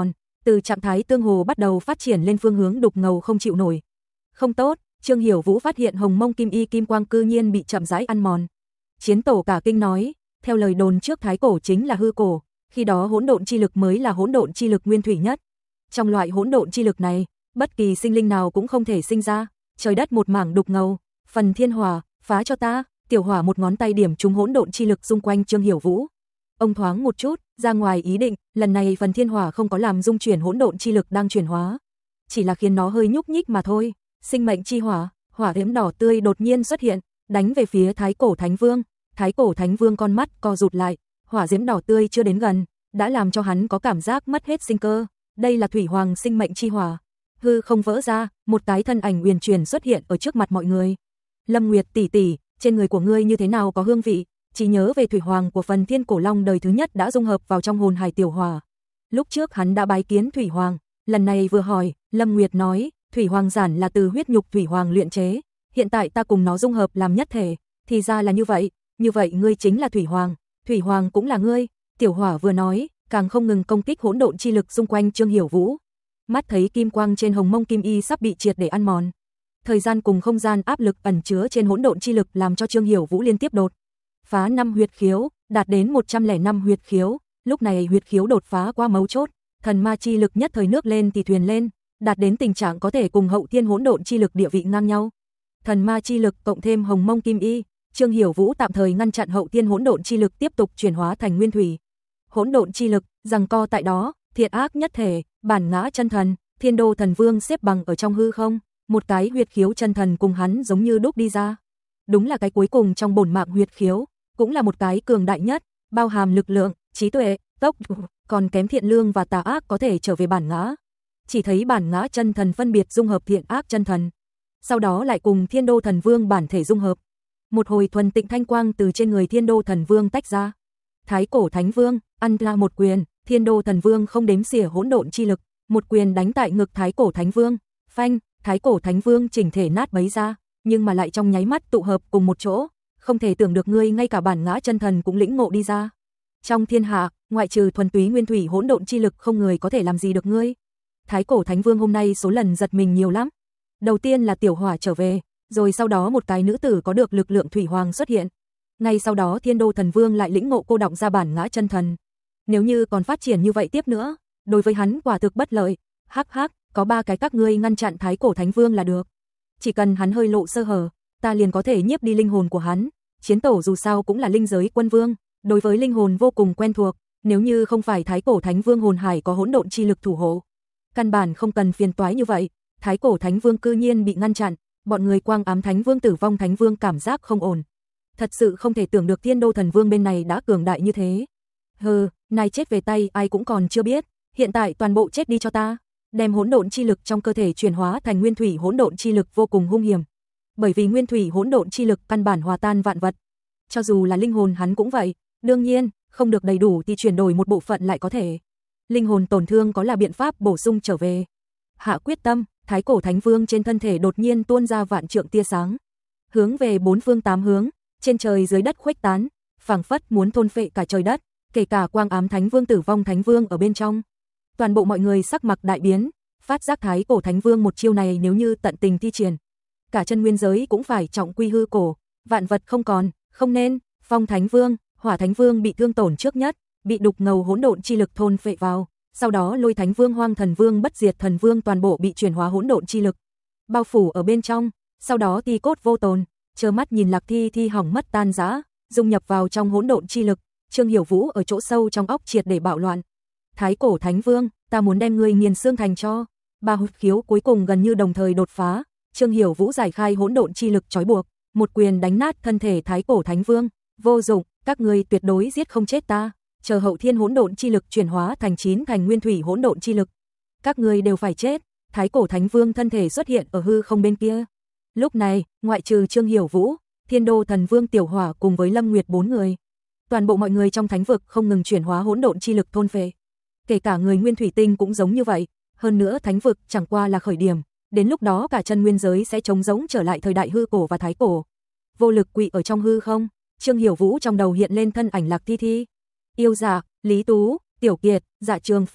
Speaker 1: từ trạng thái tương hồ bắt đầu phát triển lên phương hướng đục ngầu không chịu nổi. Không tốt, Trương Hiểu Vũ phát hiện hồng mông kim y kim quang cư nhiên bị chậm rãi ăn mòn. Chiến tổ cả kinh nói, theo lời đồn trước thái cổ chính là hư cổ, khi đó hỗn độn chi lực mới là hỗn độn chi lực nguyên thủy nhất. Trong loại hỗn độn chi lực này, bất kỳ sinh linh nào cũng không thể sinh ra, trời đất một mảng đục ngầu, phần thiên hỏa, phá cho ta, tiểu hỏa một ngón tay điểm trúng hỗn độn chi lực xung quanh Trương Hiểu Vũ. Ông thoáng một chút, ra ngoài ý định, lần này phần thiên hỏa không có làm dung chuyển hỗn độn chi lực đang chuyển hóa, chỉ là khiến nó hơi nhúc nhích mà thôi. Sinh mệnh chi hỏa, hỏa diễm đỏ tươi đột nhiên xuất hiện, đánh về phía Thái Cổ Thánh Vương. Thái Cổ Thánh Vương con mắt co rụt lại, hỏa diễm đỏ tươi chưa đến gần, đã làm cho hắn có cảm giác mất hết sinh cơ. Đây là thủy hoàng sinh mệnh chi hỏa. Hư không vỡ ra, một cái thân ảnh uyển chuyển xuất hiện ở trước mặt mọi người. Lâm Nguyệt tỷ tỷ, trên người của ngươi như thế nào có hương vị? Chỉ nhớ về thủy hoàng của phần Thiên Cổ Long đời thứ nhất đã dung hợp vào trong hồn hải tiểu hỏa. Lúc trước hắn đã bái kiến thủy hoàng, lần này vừa hỏi, Lâm Nguyệt nói, thủy hoàng giản là từ huyết nhục thủy hoàng luyện chế, hiện tại ta cùng nó dung hợp làm nhất thể, thì ra là như vậy, như vậy ngươi chính là thủy hoàng, thủy hoàng cũng là ngươi. Tiểu hỏa vừa nói, càng không ngừng công kích hỗn độn chi lực xung quanh Trương Hiểu Vũ. Mắt thấy kim quang trên hồng mông kim y sắp bị triệt để ăn mòn. Thời gian cùng không gian áp lực ẩn chứa trên hỗn độn chi lực làm cho Trương Hiểu Vũ liên tiếp đột phá năm huyệt khiếu, đạt đến một trăm lẻ năm huyệt khiếu, lúc này huyệt khiếu đột phá qua mấu chốt, thần ma chi lực nhất thời nước lên thì thuyền lên, đạt đến tình trạng có thể cùng hậu thiên hỗn độn chi lực địa vị ngang nhau. Thần ma chi lực cộng thêm hồng mông kim y, Trương Hiểu Vũ tạm thời ngăn chặn hậu thiên hỗn độn chi lực tiếp tục chuyển hóa thành nguyên thủy. Hỗn độn chi lực giằng co tại đó, thiện ác nhất thể, bản ngã chân thần, Thiên Đô Thần Vương xếp bằng ở trong hư không, một cái huyệt khiếu chân thần cùng hắn giống như đúc đi ra. Đúng là cái cuối cùng trong bổn mạng huyệt khiếu, cũng là một cái cường đại nhất, bao hàm lực lượng, trí tuệ, tốc, còn kém thiện lương và tà ác có thể trở về bản ngã. Chỉ thấy bản ngã chân thần phân biệt dung hợp thiện ác chân thần, sau đó lại cùng Thiên Đô Thần Vương bản thể dung hợp. Một hồi thuần tịnh thanh quang từ trên người Thiên Đô Thần Vương tách ra. Thái Cổ Thánh Vương ăn ra một quyền, Thiên Đô Thần Vương không đếm xỉa hỗn độn chi lực, một quyền đánh tại ngực Thái Cổ Thánh Vương, phanh, Thái Cổ Thánh Vương chỉnh thể nát bấy ra, nhưng mà lại trong nháy mắt tụ hợp cùng một chỗ, không thể tưởng được ngươi ngay cả bản ngã chân thần cũng lĩnh ngộ đi ra. Trong thiên hạ, ngoại trừ thuần túy nguyên thủy hỗn độn chi lực không người có thể làm gì được ngươi. Thái Cổ Thánh Vương hôm nay số lần giật mình nhiều lắm. Đầu tiên là tiểu hỏa trở về, rồi sau đó một cái nữ tử có được lực lượng thủy hoàng xuất hiện. Ngay sau đó Thiên Đô Thần Vương lại lĩnh ngộ cô đọng ra bản ngã chân thần. Nếu như còn phát triển như vậy tiếp nữa, đối với hắn quả thực bất lợi. Hắc hắc, có ba cái các ngươi ngăn chặn Thái Cổ Thánh Vương là được. Chỉ cần hắn hơi lộ sơ hở, ta liền có thể nhiếp đi linh hồn của hắn. Chiến tổ dù sao cũng là linh giới quân vương, đối với linh hồn vô cùng quen thuộc, nếu như không phải Thái Cổ Thánh Vương hồn hải có hỗn độn chi lực thủ hộ, căn bản không cần phiền toái như vậy. Thái Cổ Thánh Vương cư nhiên bị ngăn chặn, bọn người Quang Ám Thánh Vương tử vong Thánh Vương cảm giác không ổn. Thật sự không thể tưởng được Thiên Đô Thần Vương bên này đã cường đại như thế. Hừ, nay chết về tay ai cũng còn chưa biết, hiện tại toàn bộ chết đi cho ta. Đem hỗn độn chi lực trong cơ thể chuyển hóa thành nguyên thủy hỗn độn chi lực vô cùng hung hiểm. Bởi vì nguyên thủy hỗn độn chi lực căn bản hòa tan vạn vật. Cho dù là linh hồn hắn cũng vậy, đương nhiên, không được đầy đủ thì chuyển đổi một bộ phận lại có thể. Linh hồn tổn thương có là biện pháp bổ sung trở về. Hạ quyết tâm, Thái Cổ Thánh Vương trên thân thể đột nhiên tuôn ra vạn trượng tia sáng, hướng về bốn phương tám hướng, trên trời dưới đất khuếch tán, phảng phất muốn thôn phệ cả trời đất, kể cả Quang Ám Thánh Vương tử vong Thánh Vương ở bên trong. Toàn bộ mọi người sắc mặt đại biến, phát giác Thái Cổ Thánh Vương một chiêu này nếu như tận tình thi triển, cả chân nguyên giới cũng phải trọng quy hư cổ, vạn vật không còn, không nên. Phong Thánh Vương, Hỏa Thánh Vương bị thương tổn trước nhất, bị đục ngầu hỗn độn chi lực thôn phệ vào, sau đó Lôi Thánh Vương, Hoang Thần Vương, Bất Diệt Thần Vương toàn bộ bị chuyển hóa hỗn độn chi lực bao phủ ở bên trong, sau đó thi cốt vô tồn, trơ mắt nhìn Lạc Thi thi hỏng mất tan rã, dung nhập vào trong hỗn độn chi lực. Trương Hiểu Vũ ở chỗ sâu trong óc triệt để bạo loạn. Thái Cổ Thánh Vương, ta muốn đem ngươi nghiền xương thành cho. Ba hút khiếu cuối cùng gần như đồng thời đột phá, Trương Hiểu Vũ giải khai hỗn độn chi lực trói buộc, một quyền đánh nát thân thể Thái Cổ Thánh Vương. Vô dụng, các ngươi tuyệt đối giết không chết ta. Chờ hậu thiên hỗn độn chi lực chuyển hóa thành chín thành nguyên thủy hỗn độn chi lực, các ngươi đều phải chết. Thái Cổ Thánh Vương thân thể xuất hiện ở hư không bên kia. Lúc này, ngoại trừ Trương Hiểu Vũ, Thiên Đô Thần Vương Tiểu Hỏa cùng với Lâm Nguyệt bốn người, toàn bộ mọi người trong thánh vực không ngừng chuyển hóa hỗn độn chi lực thôn phệ. Kể cả người Nguyên Thủy Tinh cũng giống như vậy, hơn nữa thánh vực chẳng qua là khởi điểm, đến lúc đó cả chân nguyên giới sẽ trống rỗng trở lại thời đại hư cổ và thái cổ. Vô lực quỵ ở trong hư không, Trương Hiểu Vũ trong đầu hiện lên thân ảnh Lạc Thi Thi, Yêu Dạ, Lý Tú, Tiểu Kiệt, Dạ Trường Phong,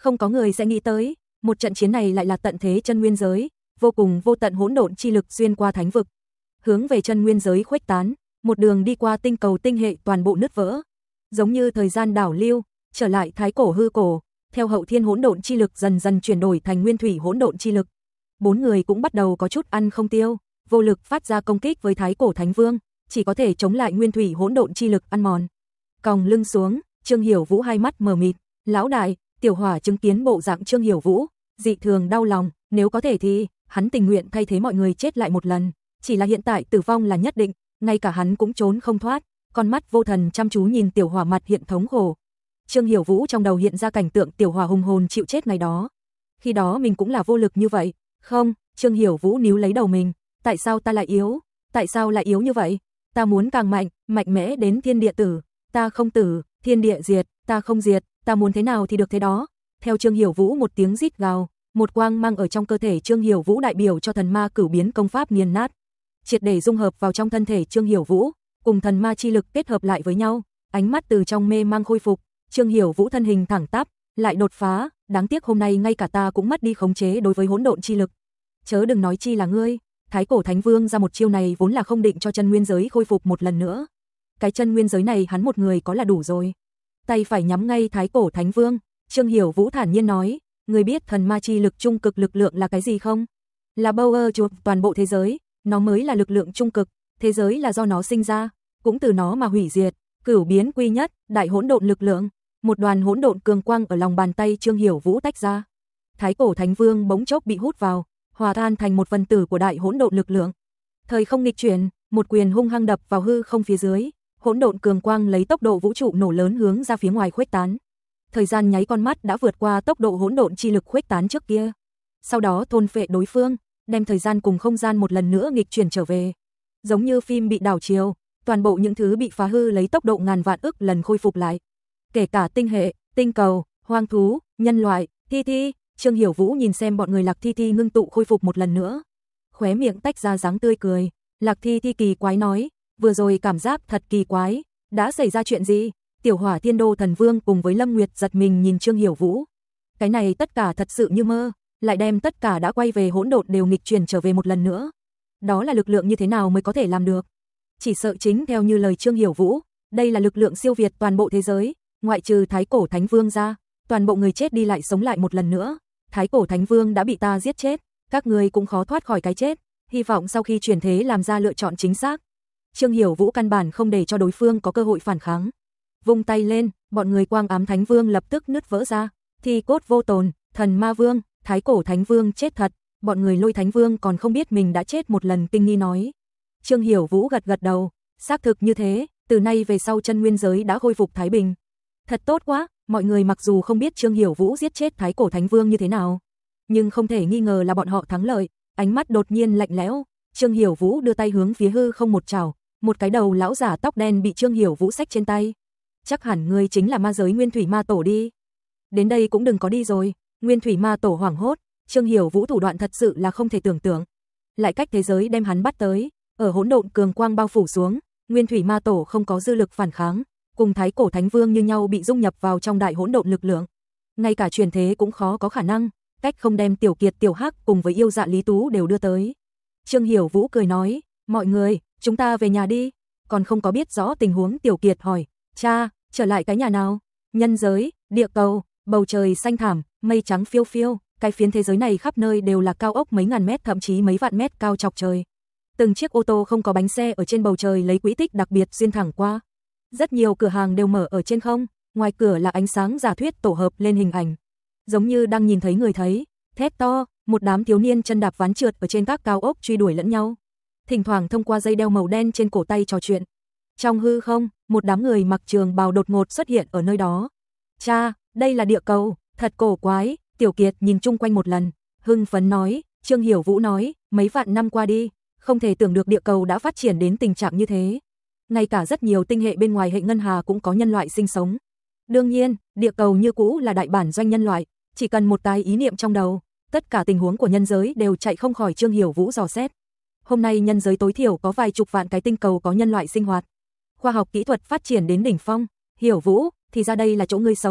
Speaker 1: Không có người sẽ nghĩ tới, một trận chiến này lại là tận thế chân nguyên giới, vô cùng vô tận hỗn độn chi lực xuyên qua thánh vực, hướng về chân nguyên giới khuếch tán, một đường đi qua tinh cầu tinh hệ toàn bộ nứt vỡ, giống như thời gian đảo lưu, trở lại thái cổ hư cổ, theo hậu thiên hỗn độn chi lực dần dần chuyển đổi thành nguyên thủy hỗn độn chi lực. Bốn người cũng bắt đầu có chút ăn không tiêu, vô lực phát ra công kích với thái cổ thánh vương, chỉ có thể chống lại nguyên thủy hỗn độn chi lực ăn mòn. Còng lưng xuống, Trương Hiểu Vũ hai mắt mờ mịt, lão đại, Tiểu Hỏa chứng kiến bộ dạng Trương Hiểu Vũ, dị thường đau lòng, nếu có thể thì hắn tình nguyện thay thế mọi người chết lại một lần, chỉ là hiện tại tử vong là nhất định, ngay cả hắn cũng trốn không thoát, con mắt vô thần chăm chú nhìn Tiểu Hỏa mặt hiện thống khổ. Trương Hiểu Vũ trong đầu hiện ra cảnh tượng Tiểu Hỏa hùng hồn chịu chết ngày đó. Khi đó mình cũng là vô lực như vậy, không, Trương Hiểu Vũ níu lấy đầu mình, tại sao ta lại yếu, tại sao lại yếu như vậy, ta muốn càng mạnh, mạnh mẽ đến thiên địa tử, ta không tử, thiên địa diệt, ta không diệt, ta muốn thế nào thì được thế đó. Theo Trương Hiểu Vũ một tiếng rít gào, một quang mang ở trong cơ thể Trương Hiểu Vũ đại biểu cho thần ma cửu biến công pháp nghiền nát, triệt để dung hợp vào trong thân thể Trương Hiểu Vũ, cùng thần ma chi lực kết hợp lại với nhau, ánh mắt từ trong mê mang khôi phục, Trương Hiểu Vũ thân hình thẳng tắp, lại đột phá, đáng tiếc hôm nay ngay cả ta cũng mất đi khống chế đối với hỗn độn chi lực. Chớ đừng nói chi là ngươi, Thái cổ Thánh Vương ra một chiêu này vốn là không định cho chân nguyên giới khôi phục một lần nữa. Cái chân nguyên giới này hắn một người có là đủ rồi. Tay phải nhắm ngay Thái cổ Thánh Vương, Trương Hiểu Vũ thản nhiên nói, ngươi biết thần ma chi lực trung cực lực lượng là cái gì không? Là power chuột toàn bộ thế giới, nó mới là lực lượng trung cực, thế giới là do nó sinh ra, cũng từ nó mà hủy diệt, cửu biến quy nhất, đại hỗn độn lực lượng. Một đoàn hỗn độn cường quang ở lòng bàn tay Trương Hiểu Vũ tách ra. Thái cổ Thánh Vương bỗng chốc bị hút vào, hòa tan thành một phần tử của đại hỗn độn lực lượng. Thời không nghịch chuyển, một quyền hung hăng đập vào hư không phía dưới, hỗn độn cường quang lấy tốc độ vũ trụ nổ lớn hướng ra phía ngoài khuếch tán. Thời gian nháy con mắt đã vượt qua tốc độ hỗn độn chi lực khuếch tán trước kia. Sau đó thôn phệ đối phương, đem thời gian cùng không gian một lần nữa nghịch chuyển trở về. Giống như phim bị đảo chiều, toàn bộ những thứ bị phá hư lấy tốc độ ngàn vạn ức lần khôi phục lại. Kể cả tinh hệ, tinh cầu, hoang thú, nhân loại, thi thi, Trương Hiểu Vũ nhìn xem bọn người Lạc Thi Thi ngưng tụ khôi phục một lần nữa. Khóe miệng tách ra dáng tươi cười, Lạc Thi Thi kỳ quái nói, vừa rồi cảm giác thật kỳ quái, đã xảy ra chuyện gì? Tiểu Hỏa Thiên Đô Thần Vương cùng với Lâm Nguyệt giật mình nhìn Trương Hiểu Vũ. Cái này tất cả thật sự như mơ, lại đem tất cả đã quay về hỗn độn đều nghịch chuyển trở về một lần nữa. Đó là lực lượng như thế nào mới có thể làm được? Chỉ sợ chính theo như lời Trương Hiểu Vũ, đây là lực lượng siêu việt toàn bộ thế giới, ngoại trừ Thái cổ Thánh Vương ra, toàn bộ người chết đi lại sống lại một lần nữa. Thái cổ Thánh Vương đã bị ta giết chết, các ngươi cũng khó thoát khỏi cái chết, hy vọng sau khi chuyển thế làm ra lựa chọn chính xác. Trương Hiểu Vũ căn bản không để cho đối phương có cơ hội phản kháng. Vung tay lên, bọn người Quang Ám Thánh Vương lập tức nứt vỡ ra, thi cốt vô tồn, Thần Ma Vương, Thái cổ Thánh Vương chết thật, bọn người Lôi Thánh Vương còn không biết mình đã chết một lần kinh nghi nói. Trương Hiểu Vũ gật gật đầu, xác thực như thế, từ nay về sau chân nguyên giới đã khôi phục thái bình. Thật tốt quá, mọi người mặc dù không biết Trương Hiểu Vũ giết chết Thái cổ Thánh Vương như thế nào, nhưng không thể nghi ngờ là bọn họ thắng lợi, ánh mắt đột nhiên lạnh lẽo, Trương Hiểu Vũ đưa tay hướng phía hư không một chảo, một cái đầu lão giả tóc đen bị Trương Hiểu Vũ xách trên tay. Chắc hẳn ngươi chính là ma giới Nguyên Thủy Ma Tổ đi. Đến đây cũng đừng có đi rồi, Nguyên Thủy Ma Tổ hoảng hốt, Trương Hiểu Vũ thủ đoạn thật sự là không thể tưởng tượng. Lại cách thế giới đem hắn bắt tới, ở hỗn độn cường quang bao phủ xuống, Nguyên Thủy Ma Tổ không có dư lực phản kháng, cùng Thái cổ Thánh Vương như nhau bị dung nhập vào trong đại hỗn độn lực lượng. Ngay cả truyền thế cũng khó có khả năng, cách không đem Tiểu Kiệt Tiểu Hắc cùng với yêu dạ Lý Tú đều đưa tới. Trương Hiểu Vũ cười nói, mọi người, chúng ta về nhà đi. Còn không có biết rõ tình huống Tiểu Kiệt hỏi, cha, trở lại cái nhà nào? Nhân giới, địa cầu, bầu trời xanh thẳm, mây trắng phiêu phiêu, cái phiến thế giới này khắp nơi đều là cao ốc mấy ngàn mét thậm chí mấy vạn mét cao chọc trời. Từng chiếc ô tô không có bánh xe ở trên bầu trời lấy quỹ tích đặc biệt xuyên thẳng qua. Rất nhiều cửa hàng đều mở ở trên không, ngoài cửa là ánh sáng giả thuyết tổ hợp lên hình ảnh. Giống như đang nhìn thấy người thấy, thét to, một đám thiếu niên chân đạp ván trượt ở trên các cao ốc truy đuổi lẫn nhau. Thỉnh thoảng thông qua dây đeo màu đen trên cổ tay trò chuyện. Trong hư không, một đám người mặc trường bào đột ngột xuất hiện ở nơi đó. Cha, đây là địa cầu, thật cổ quái, Tiểu Kiệt nhìn chung quanh một lần, hưng phấn nói, Trương Hiểu Vũ nói, mấy vạn năm qua đi, không thể tưởng được địa cầu đã phát triển đến tình trạng như thế. Ngay cả rất nhiều tinh hệ bên ngoài hệ ngân hà cũng có nhân loại sinh sống. Đương nhiên, địa cầu như cũ là đại bản doanh nhân loại, chỉ cần một cái ý niệm trong đầu, tất cả tình huống của nhân giới đều chạy không khỏi Trương Hiểu Vũ dò xét. Hôm nay nhân giới tối thiểu có vài chục vạn cái tinh cầu có nhân loại sinh hoạt. Khoa học kỹ thuật phát triển đến đỉnh phong, Hiểu Vũ, thì ra đây là chỗ ngươi sống,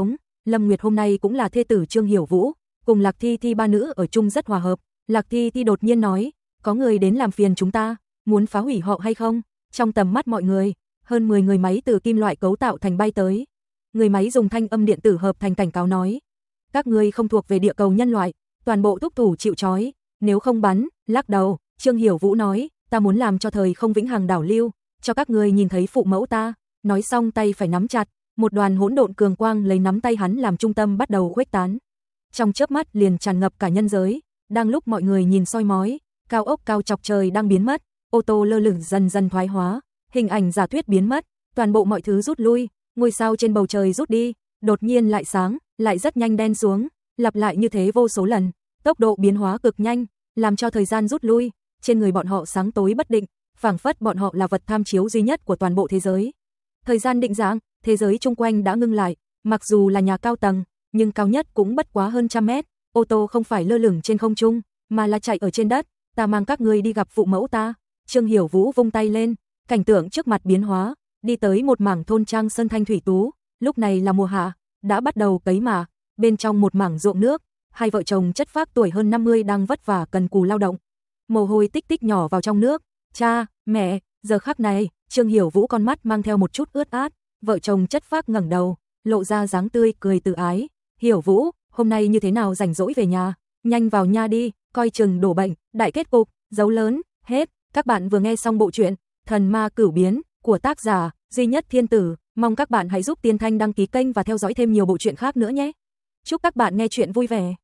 Speaker 1: Lâm Nguyệt hôm nay cũng là thê tử Trương Hiểu Vũ, cùng Lạc Thi Thi ba nữ ở chung rất hòa hợp. Lạc Thi Thi đột nhiên nói, có người đến làm phiền chúng ta, muốn phá hủy họ hay không? Trong tầm mắt mọi người, hơn mười người máy từ kim loại cấu tạo thành bay tới. Người máy dùng thanh âm điện tử hợp thành cảnh cáo nói, các ngươi không thuộc về địa cầu nhân loại, toàn bộ thúc thủ chịu trói, nếu không bắn, lắc đầu. Trương Hiểu Vũ nói, ta muốn làm cho thời không vĩnh hằng đảo lưu, cho các ngươi nhìn thấy phụ mẫu ta. Nói xong tay phải nắm chặt, một đoàn hỗn độn cường quang lấy nắm tay hắn làm trung tâm bắt đầu khuếch tán. Trong chớp mắt liền tràn ngập cả nhân giới, đang lúc mọi người nhìn soi mói, cao ốc cao chọc trời đang biến mất, ô tô lơ lửng dần dần thoái hóa, hình ảnh giả thuyết biến mất, toàn bộ mọi thứ rút lui, ngôi sao trên bầu trời rút đi, đột nhiên lại sáng, lại rất nhanh đen xuống, lặp lại như thế vô số lần, tốc độ biến hóa cực nhanh, làm cho thời gian rút lui, trên người bọn họ sáng tối bất định, phảng phất bọn họ là vật tham chiếu duy nhất của toàn bộ thế giới. Thời gian định dạng, thế giới chung quanh đã ngưng lại, mặc dù là nhà cao tầng, nhưng cao nhất cũng bất quá hơn trăm mét, ô tô không phải lơ lửng trên không trung, mà là chạy ở trên đất, ta mang các ngươi đi gặp phụ mẫu ta. Trương Hiểu Vũ vung tay lên, cảnh tượng trước mặt biến hóa, đi tới một mảng thôn trang sơn thanh thủy tú, lúc này là mùa hạ, đã bắt đầu cấy mạ, bên trong một mảng ruộng nước, hai vợ chồng chất phác tuổi hơn năm mươi đang vất vả cần cù lao động. Mồ hôi tích tích nhỏ vào trong nước, cha, mẹ, giờ khắc này, Trương Hiểu Vũ con mắt mang theo một chút ướt át, vợ chồng chất phác ngẩng đầu, lộ ra dáng tươi cười tự ái, Hiểu Vũ, hôm nay như thế nào rảnh rỗi về nhà, nhanh vào nha đi, coi chừng đổ bệnh, đại kết cục, dấu lớn, hết. Các bạn vừa nghe xong bộ truyện Thần Ma Cửu Biến của tác giả Duy Nhất Thiên Tử, mong các bạn hãy giúp Tiên Thanh đăng ký kênh và theo dõi thêm nhiều bộ truyện khác nữa nhé. Chúc các bạn nghe truyện vui vẻ.